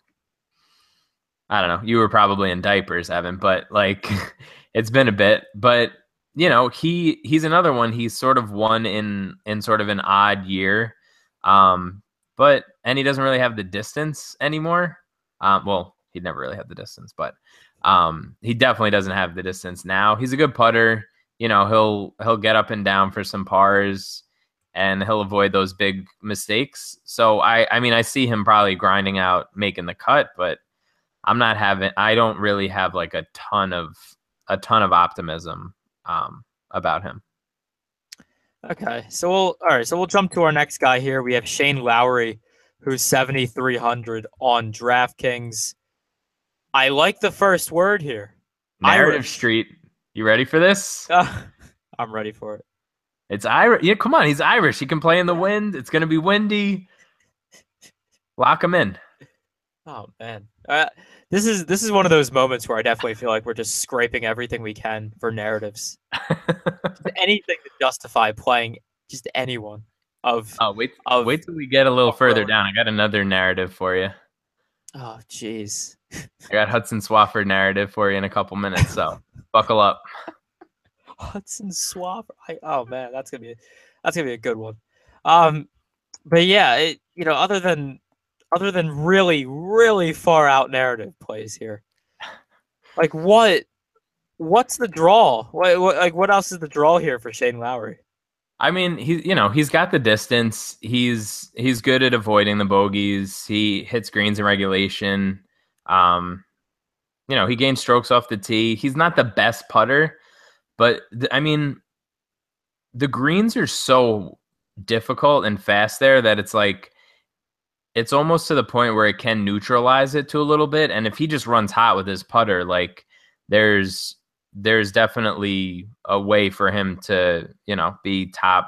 I don't know, you were probably in diapers, Evan, but like it's been a bit. But, you know, he he's another one. He's sort of won in in sort of an odd year. Um, but and he doesn't really have the distance anymore. Um, well, he'd never really had the distance, but um, he definitely doesn't have the distance now. He's a good putter. You know, he'll he'll get up and down for some pars, and he'll avoid those big mistakes. So I I mean I see him probably grinding out, making the cut, but I'm not having I don't really have like a ton of a ton of optimism um, about him. Okay, so we'll all right. So we'll jump to our next guy here. We have Shane Lowry, who's seventy-three hundred on DraftKings. I like the first word here. Narrative Irish. Street. You ready for this? Uh, I'm ready for it. It's Irish. Yeah, come on. He's Irish. He can play in the wind. It's going to be windy. Lock him in. Oh man, uh, this is this is one of those moments where I definitely feel like we're just scraping everything we can for narratives. Anything to justify playing just anyone of. Oh wait! Of, wait till we get a little further down. I got another narrative for you. Oh jeez. I got Hudson Swafford narrative for you in a couple minutes, so buckle up. Hudson Swafford. I, oh man, that's gonna be that's gonna be a good one. Um, but yeah, it, you know, other than other than really really far out narrative plays here, like what what's the draw? What, what like what else is the draw here for Shane Lowry? I mean, he you know he's got the distance. He's he's good at avoiding the bogeys. He hits greens in regulation. Um, you know, he gains strokes off the tee. He's not the best putter, but th- I mean, the greens are so difficult and fast there that it's like it's almost to the point where it can neutralize it to a little bit. And if he just runs hot with his putter, like there's there's definitely a way for him to, you know, be top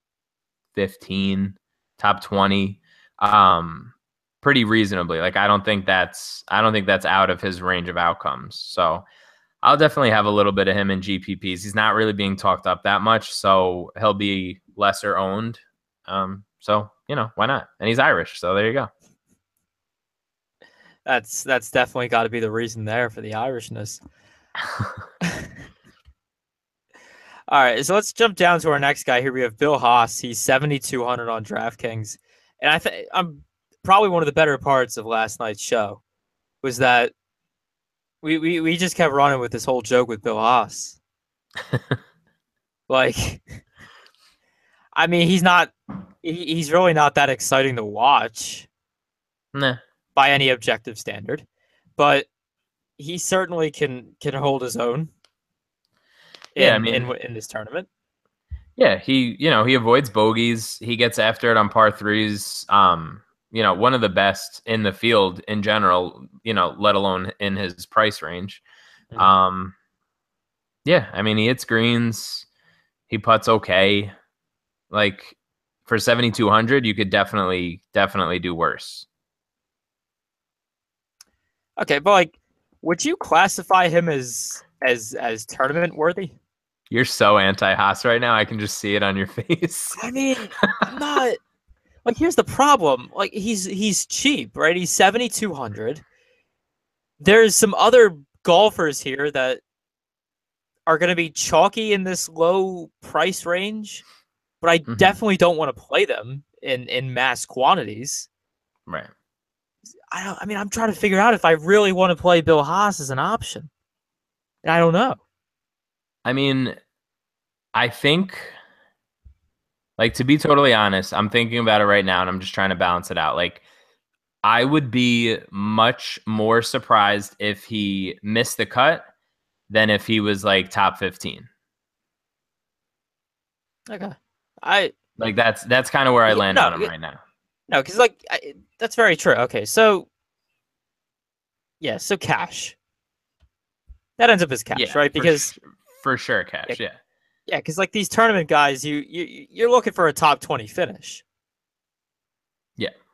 fifteen, top twenty. Um, pretty reasonably. Like I don't think that's I don't think that's out of his range of outcomes. So I'll definitely have a little bit of him in G P Ps. He's not really being talked up that much, so he'll be lesser owned. Um, so you know why not? And he's Irish, so there you go. That's that's definitely got to be the reason there for the Irishness. All right, so let's jump down to our next guy here. We have Bill Haas. He's seventy-two hundred on DraftKings, and I think I'm probably one of the better parts of last night's show was that we we, we just kept running with this whole joke with Bill Haas. Like, I mean, he's not he, he's really not that exciting to watch, nah, by any objective standard, but he certainly can can hold his own. In, yeah, I mean, in in this tournament. Yeah, he you know he avoids bogeys. He gets after it on par threes. Um, you know, one of the best in the field in general. You know, let alone in his price range. Mm-hmm. Um, yeah, I mean, he hits greens. He putts okay. Like for seventy-two hundred, you could definitely definitely do worse. Okay, but like, would you classify him as as as tournament worthy? You're so anti-Haas right now. I can just see it on your face. I mean, I'm not. Like, here's the problem. Like, he's he's cheap, right? He's seventy-two hundred. There's some other golfers here that are going to be chalky in this low price range, but I mm-hmm. definitely don't want to play them in, in mass quantities. Right. I don't. I mean, I'm trying to figure out if I really want to play Bill Haas as an option, and I don't know. I mean, I think, like, to be totally honest, I'm thinking about it right now, and I'm just trying to balance it out. Like, I would be much more surprised if he missed the cut than if he was, like, top fifteen. Okay. I Like, that's that's kind of where I land no, on him right now. No, because, like, I, that's very true. Okay, so, yeah, so cash. That ends up as cash, yeah, right? Because... For, for sure, cash, yeah. Yeah, because, like, these tournament guys, you, you, you're looking for a top twenty finish. Yeah.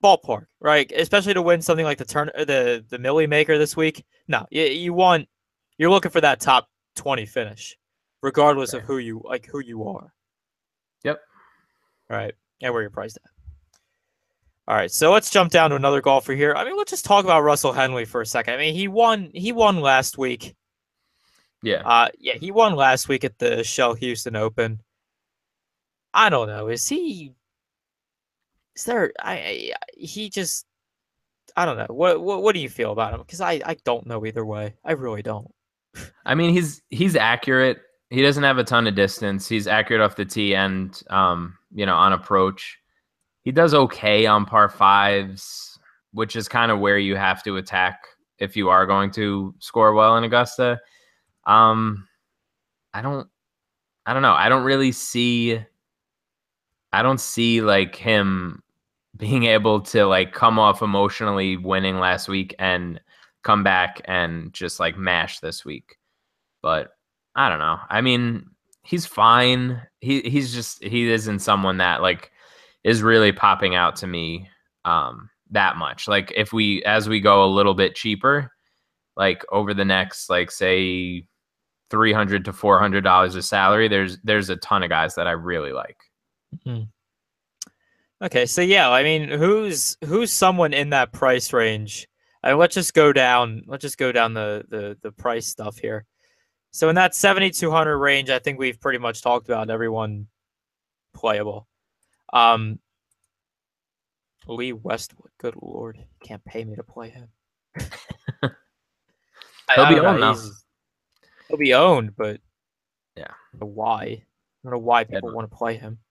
ballpark, right? Especially to win something like the turn, the the Millie Maker this week. No, you, you want you're looking for that top twenty finish, regardless Right. of who you like, who you are. Yep. All right, and where you're priced at. All right, so let's jump down to another golfer here. I mean, let's just talk about Russell Henley for a second. I mean, he won. He won last week. Yeah. Uh, yeah, he won last week at the Shell Houston Open. I don't know. Is he? Is there? I, I he just. I don't know. What what what do you feel about him? Because I I don't know either way. I really don't. I mean, he's he's accurate. He doesn't have a ton of distance. He's accurate off the tee and um, you know, on approach. He does okay on par fives, which is kind of where you have to attack if you are going to score well in Augusta. Um, I don't, I don't know. I don't really see, I don't see like him being able to like come off emotionally winning last week and come back and just like mash this week. But I don't know. I mean, he's fine. He he's just he isn't someone that like is really popping out to me um, that much. Like if we, as we go a little bit cheaper, like over the next, like say three hundred to four hundred dollars of salary, there's, there's a ton of guys that I really like. Mm-hmm. Okay. So yeah, I mean, who's, who's someone in that price range? And let's just go down, let's just go down the, the, the price stuff here. So in that seventy-two hundred range, I think we've pretty much talked about everyone playable. Um, Lee Westwood, good lord, you can't pay me to play him. He'll I, be I owned know, now. He'll be owned, but yeah, I don't know why? I don't know why people yeah. want to play him.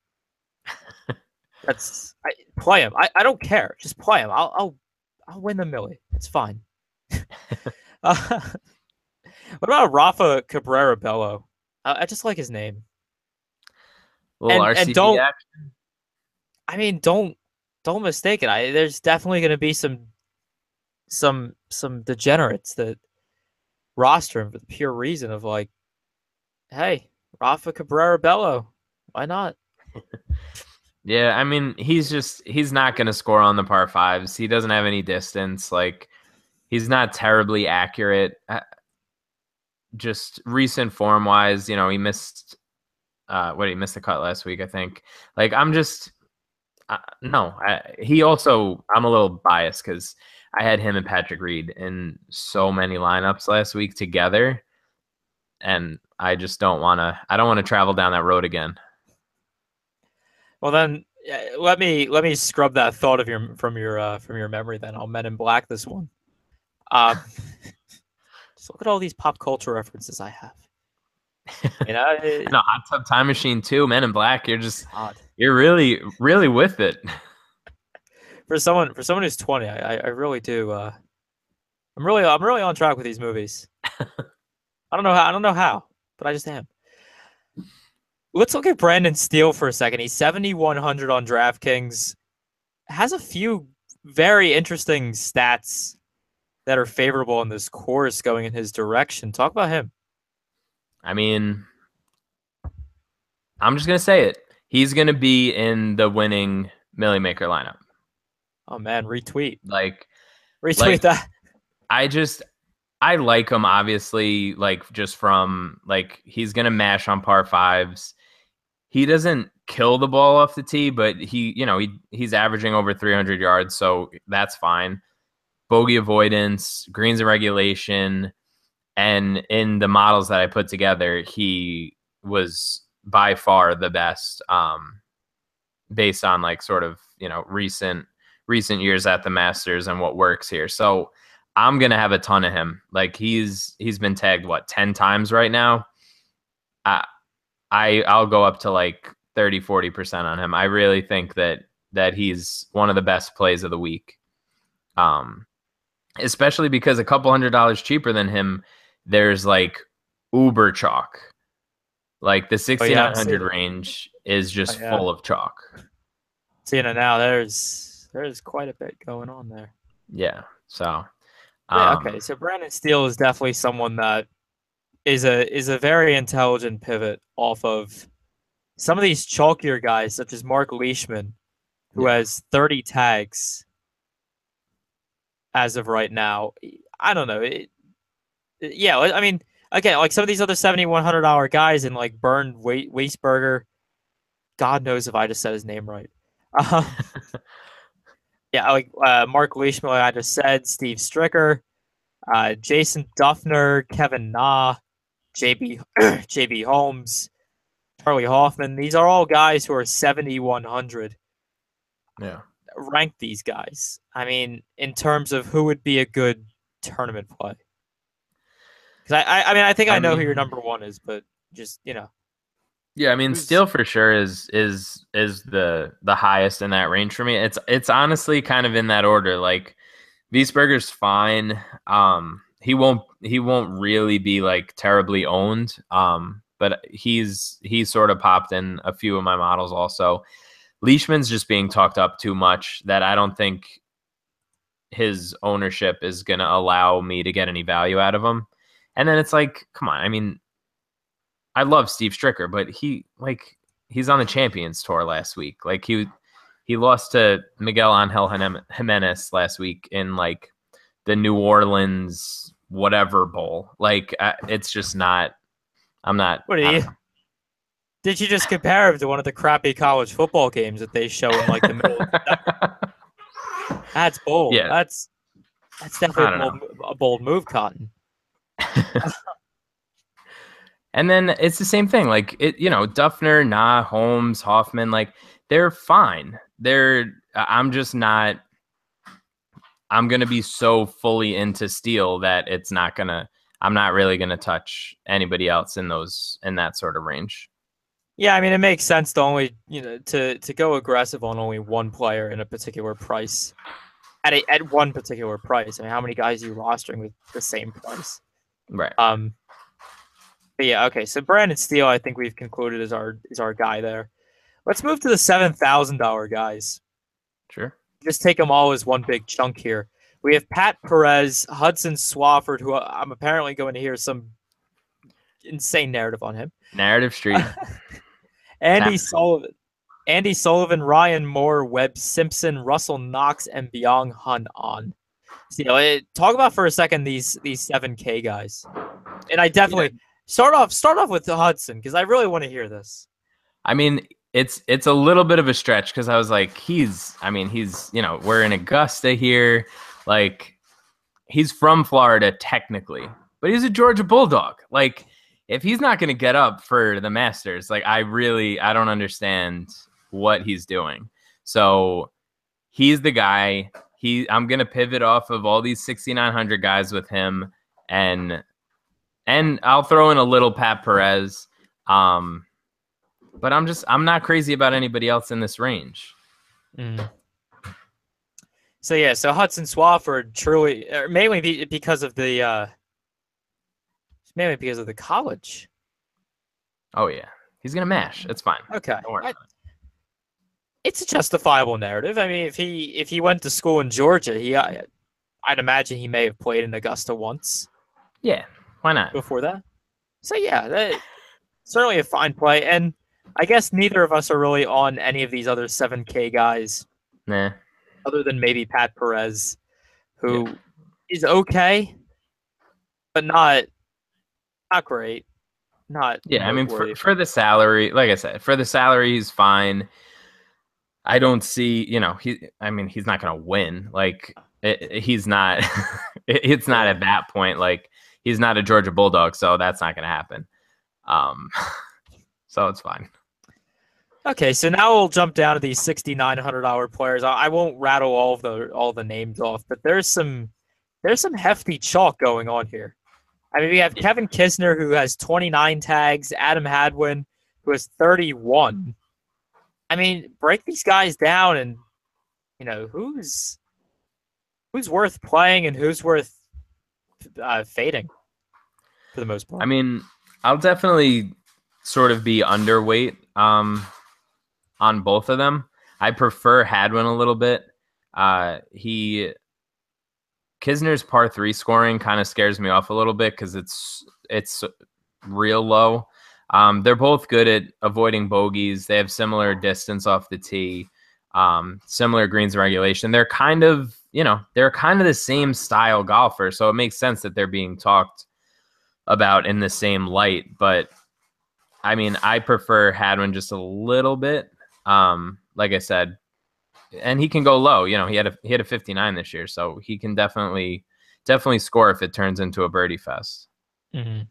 That's I, play him. I, I don't care. Just play him. I'll I'll I'll win the Millie. It's fine. uh, what about Rafa Cabrera Bello? I, I just like his name. A little and, R C B and don't. action. I mean, don't don't mistake it. I there's definitely going to be some some some degenerates that roster him for the pure reason of like, hey, Rafa Cabrera Bello, why not? Yeah, I mean, he's just he's not going to score on the par fives. He doesn't have any distance. Like, he's not terribly accurate. Just recent form wise, you know, he missed. Uh, what he missed the cut last week, I think. Like, I'm just uh, no. I, he also, I'm a little biased because I had him and Patrick Reed in so many lineups last week together, and I just don't want to. I don't want to travel down that road again. Well, then let me let me scrub that thought of your from your uh, from your memory. Then I'll Men in Black this one. Um, just look at all these pop culture references I have. You know, it, no, Hot Tub Time Machine too, Men in Black. You're just God. You're really really with it. For someone for someone who's twenty, I I really do. Uh, I'm really I'm really on track with these movies. I don't know how I don't know how, but I just am. Let's look at Brandon Steele for a second. He's seventy-one hundred on DraftKings. Has a few very interesting stats that are favorable in this course going in his direction. Talk about him. I mean, I'm just going to say it. He's going to be in the winning Millie Maker lineup. Oh, man. Retweet. Like, retweet like, that. I just, I like him, obviously, like, just from, like, he's going to mash on par fives. He doesn't kill the ball off the tee, but he, you know, he he's averaging over three hundred yards, so that's fine. Bogey avoidance, greens and regulation, and in the models that I put together, he was by far the best, um, based on like sort of, you know, recent recent years at the Masters and what works here. So I'm gonna have a ton of him. Like he's he's been tagged what ten times right now. I I I'll go up to like thirty, forty percent on him. I really think that that he's one of the best plays of the week. Um, especially because a couple hundred dollars cheaper than him, there's like uber chalk. Like the sixty-nine hundred oh, yeah, range is just oh, yeah. full of chalk. Seeing it now, there's there's quite a bit going on there. Yeah. So um, yeah, okay. So Brandon Steele is definitely someone that is a is a very intelligent pivot off of some of these chalkier guys, such as Mark Leishman, who yeah. has thirty tags as of right now. I don't know. It, yeah, I mean, again, like some of these other seventy-one hundred dollar guys and like Bernd Weisberger, God knows if I just said his name right. Um, yeah, like uh, Mark Leishman, like I just said, Steve Stricker, uh, Jason Duffner, Kevin Na, J B J B Holmes, Charlie Hoffman. These are all guys who are seventy-one hundred. Yeah. Rank these guys. I mean, in terms of who would be a good tournament play. Because I, I, I mean, I think I, I know mean, who your number one is, but just you know. Yeah, I mean, Steele for sure is is is the the highest in that range for me. It's it's honestly kind of in that order. Like, Wiesberger's fine. Um, he won't he won't really be like terribly owned. Um, but he's he's sort of popped in a few of my models also. Leishman's just being talked up too much that I don't think his ownership is going to allow me to get any value out of him. And then it's like, come on. I mean, I love Steve Stricker, but he like he's on the Champions Tour last week. Like he he lost to Miguel Angel Jimenez last week in like the New Orleans whatever bowl. Like I, it's just not. I'm not. What are you? Did you just compare him to one of the crappy college football games that they show in like the middle of the That's bold. Yeah. That's that's definitely a bold, a bold move, Cotton. And then it's the same thing. Like it, you know, Duffner, Nah, Holmes, Hoffman, like they're fine. They're I'm just not I'm gonna be so fully into Steele that it's not gonna I'm not really gonna touch anybody else in those in that sort of range. Yeah, I mean, it makes sense to only, you know, to, to go aggressive on only one player in a particular price at a, at one particular price. I mean, how many guys are you rostering with the same price? Right. Um. But yeah, okay. So Brandon Steele, I think we've concluded is our is our guy there. Let's move to the seven thousand dollar guys. Sure. Just take them all as one big chunk here. We have Pat Perez, Hudson Swafford, who I'm apparently going to hear some insane narrative on him. Narrative Street. Andy Sullivan, Andy Sullivan, Ryan Moore, Webb Simpson, Russell Knox, and Byung Hun An. So, you know, it, talk about for a second these these seven K guys, and I definitely yeah. start off start off with Hudson because I really want to hear this. I mean, it's it's a little bit of a stretch because I was like, he's, I mean, he's, you know, we're in Augusta here, like he's from Florida technically, but he's a Georgia Bulldog, like. If he's not going to get up for the Masters, like I really, I don't understand what he's doing. So he's the guy. He, I'm going to pivot off of all these sixty-nine hundred guys with him, and and I'll throw in a little Pat Perez. Um, but I'm just, I'm not crazy about anybody else in this range. Mm. So yeah, so Hudson Swafford truly, or mainly because of the. Uh, Mainly because of the college. Oh, yeah. He's going to mash. It's fine. Okay. I, it's a justifiable narrative. I mean, if he if he went to school in Georgia, he I, I'd imagine he may have played in Augusta once. Yeah. Why not? Before that. So, yeah, that, certainly a fine play. And I guess neither of us are really on any of these other seven K guys. Nah. Other than maybe Pat Perez, who yeah. is okay, but not... Not great. Not yeah. I mean, for, for the salary, like I said, for the salary, he's fine. I don't see, you know, he. I mean, he's not going to win. Like, it, he's not. it, it's not at that point. Like, he's not a Georgia Bulldog, so that's not going to happen. Um, so it's fine. Okay, so now we'll jump down to these sixty-nine hundred dollar players. I, I won't rattle all of the all the names off, but there's some there's some hefty chalk going on here. I mean, we have Kevin Kisner, who has twenty-nine tags, Adam Hadwin, who has thirty-one. I mean, break these guys down and, you know, who's who's worth playing and who's worth uh, fading for the most part. I mean, I'll definitely sort of be underweight um, on both of them. I prefer Hadwin a little bit. Uh, he... Kisner's par three scoring kind of scares me off a little bit because it's it's real low. Um, they're both good at avoiding bogeys. They have similar distance off the tee, um, similar greens regulation. They're kind of you know, they're kind of the same style golfer, so it makes sense that they're being talked about in the same light. But I mean, I prefer Hadwin just a little bit. Um, like I said, and he can go low. You know, he had a he had a fifty-nine this year, so he can definitely definitely score if it turns into a birdie fest. Mm-hmm.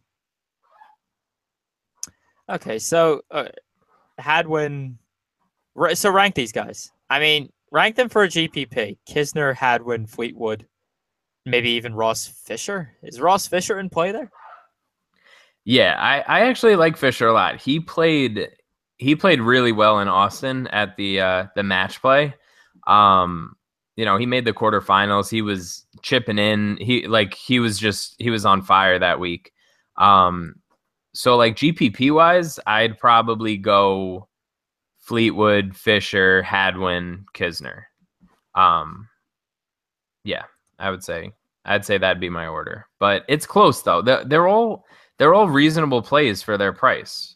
Okay, so uh, Hadwin. So rank these guys. I mean, rank them for a G P P. Kisner, Hadwin, Fleetwood, maybe even Ross Fisher. Is Ross Fisher in play there? Yeah, I, I actually like Fisher a lot. He played he played really well in Austin at the uh, the match play. Um, you know, he made the quarterfinals. He was chipping in. He like he was just he was on fire that week. Um, so like G P P wise, I'd probably go Fleetwood, Fisher, Hadwin, Kisner. Um, yeah, I would say I'd say that'd be my order. But it's close though. They're, they're all they're all reasonable plays for their price.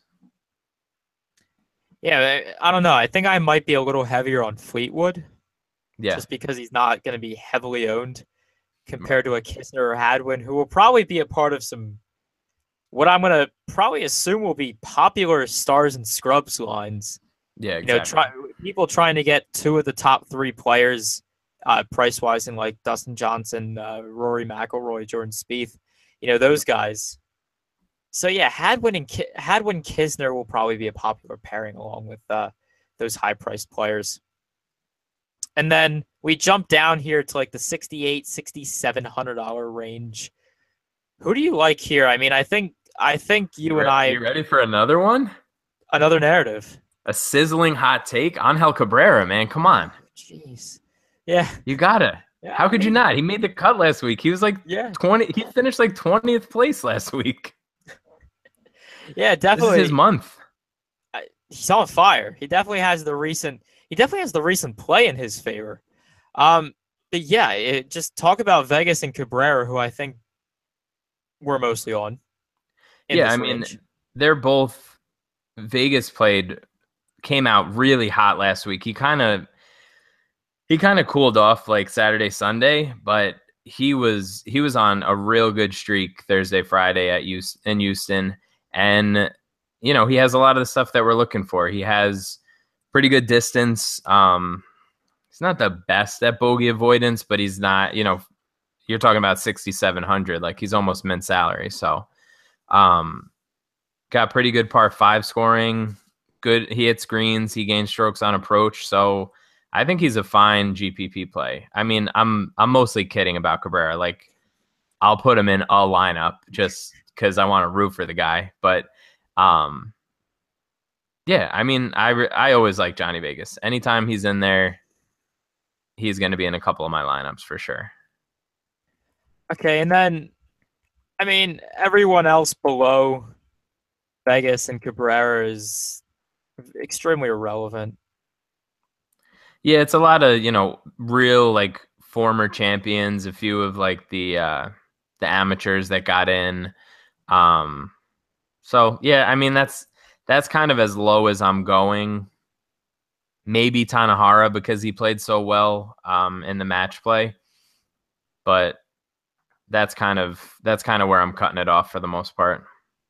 Yeah, I don't know. I think I might be a little heavier on Fleetwood. Yeah. Just because he's not going to be heavily owned compared to a Kisner or Hadwin, who will probably be a part of some, what I'm going to probably assume will be popular stars and scrubs lines. Yeah, exactly. You know, try, people trying to get two of the top three players uh, price-wise in like Dustin Johnson, uh, Rory McIlroy, Jordan Spieth, you know, those guys. So yeah, Hadwin and Ki- Hadwin Kisner will probably be a popular pairing along with uh, those high-priced players. And then we jump down here to like the sixty-eight, sixty-seven hundred dollar range. Who do you like here? I mean, I think I think you, you and I. You ready for another one? Another narrative. A sizzling hot take, Angel Cabrera, man. Come on. Jeez. Yeah. You gotta. Yeah, How could I mean, you not? He made the cut last week. He was like yeah. twenty. He finished like twentieth place last week. Yeah, definitely. This is his month. He's on fire. He definitely has the recent. He definitely has the recent play in his favor. Um, but yeah, it, just talk about Vegas and Cabrera, who I think we're mostly on. Yeah, I mean, range. They're both. Vegas played, came out really hot last week. He kind of, he kind of cooled off like Saturday, Sunday, but he was he was on a real good streak Thursday, Friday at Houston, in Houston, and you know he has a lot of the stuff that we're looking for. He has pretty good distance. Um, he's not the best at bogey avoidance, but he's not. You know, you're talking about sixty-seven hundred, like he's almost mint salary. So, um, got pretty good par five scoring. Good, he hits greens. He gains strokes on approach. So I think he's a fine G P P play. I mean, I'm I'm mostly kidding about Cabrera. Like, I'll put him in a lineup just because I want to root for the guy. But, um, yeah, I mean, I re- I always like Johnny Vegas. Anytime he's in there, he's going to be in a couple of my lineups for sure. Okay, and then, I mean, everyone else below Vegas and Cabrera is extremely irrelevant. Yeah, it's a lot of, you know, real like former champions, a few of like the uh the amateurs that got in. Um so yeah, I mean that's that's kind of as low as I'm going. Maybe Tanahara because he played so well um in the match play. But that's kind of that's kind of where I'm cutting it off for the most part.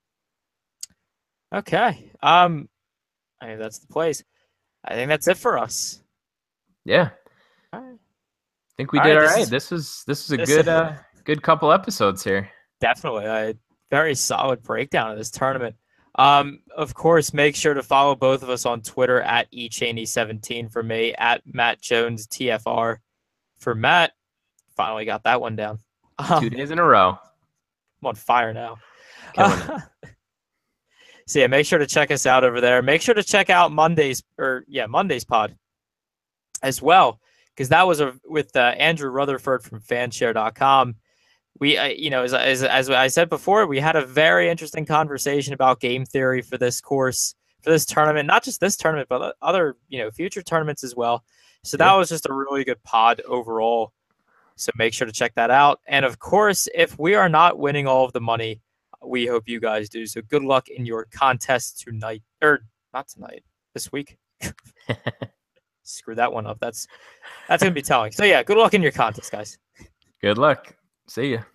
Okay. Um I mean that's the place. I think that's it for us. Yeah. All right. I think we all did right, all right. Is, this was this was a this good uh good couple episodes here. Definitely. A very solid breakdown of this tournament. Um, of course, make sure to follow both of us on Twitter at E Cheney seventeen for me, at Matt Jones T F R for Matt. Finally got that one down. Um, Two days in a row. I'm on fire now. Uh, so yeah, make sure to check us out over there. Make sure to check out Monday's or yeah Monday's pod as well, because that was a, with uh, Andrew Rutherford from fanshare dot com. We, uh, you know, as, as as I said before, we had a very interesting conversation about game theory for this course, for this tournament, not just this tournament, but other, you know, future tournaments as well. So that yeah. was just a really good pod overall. So make sure to check that out. And of course, if we are not winning all of the money, we hope you guys do. So good luck in your contest tonight, or not tonight, this week. screw that one up. That's that's gonna be telling. So yeah, good luck in your contest, guys. Good luck. See ya.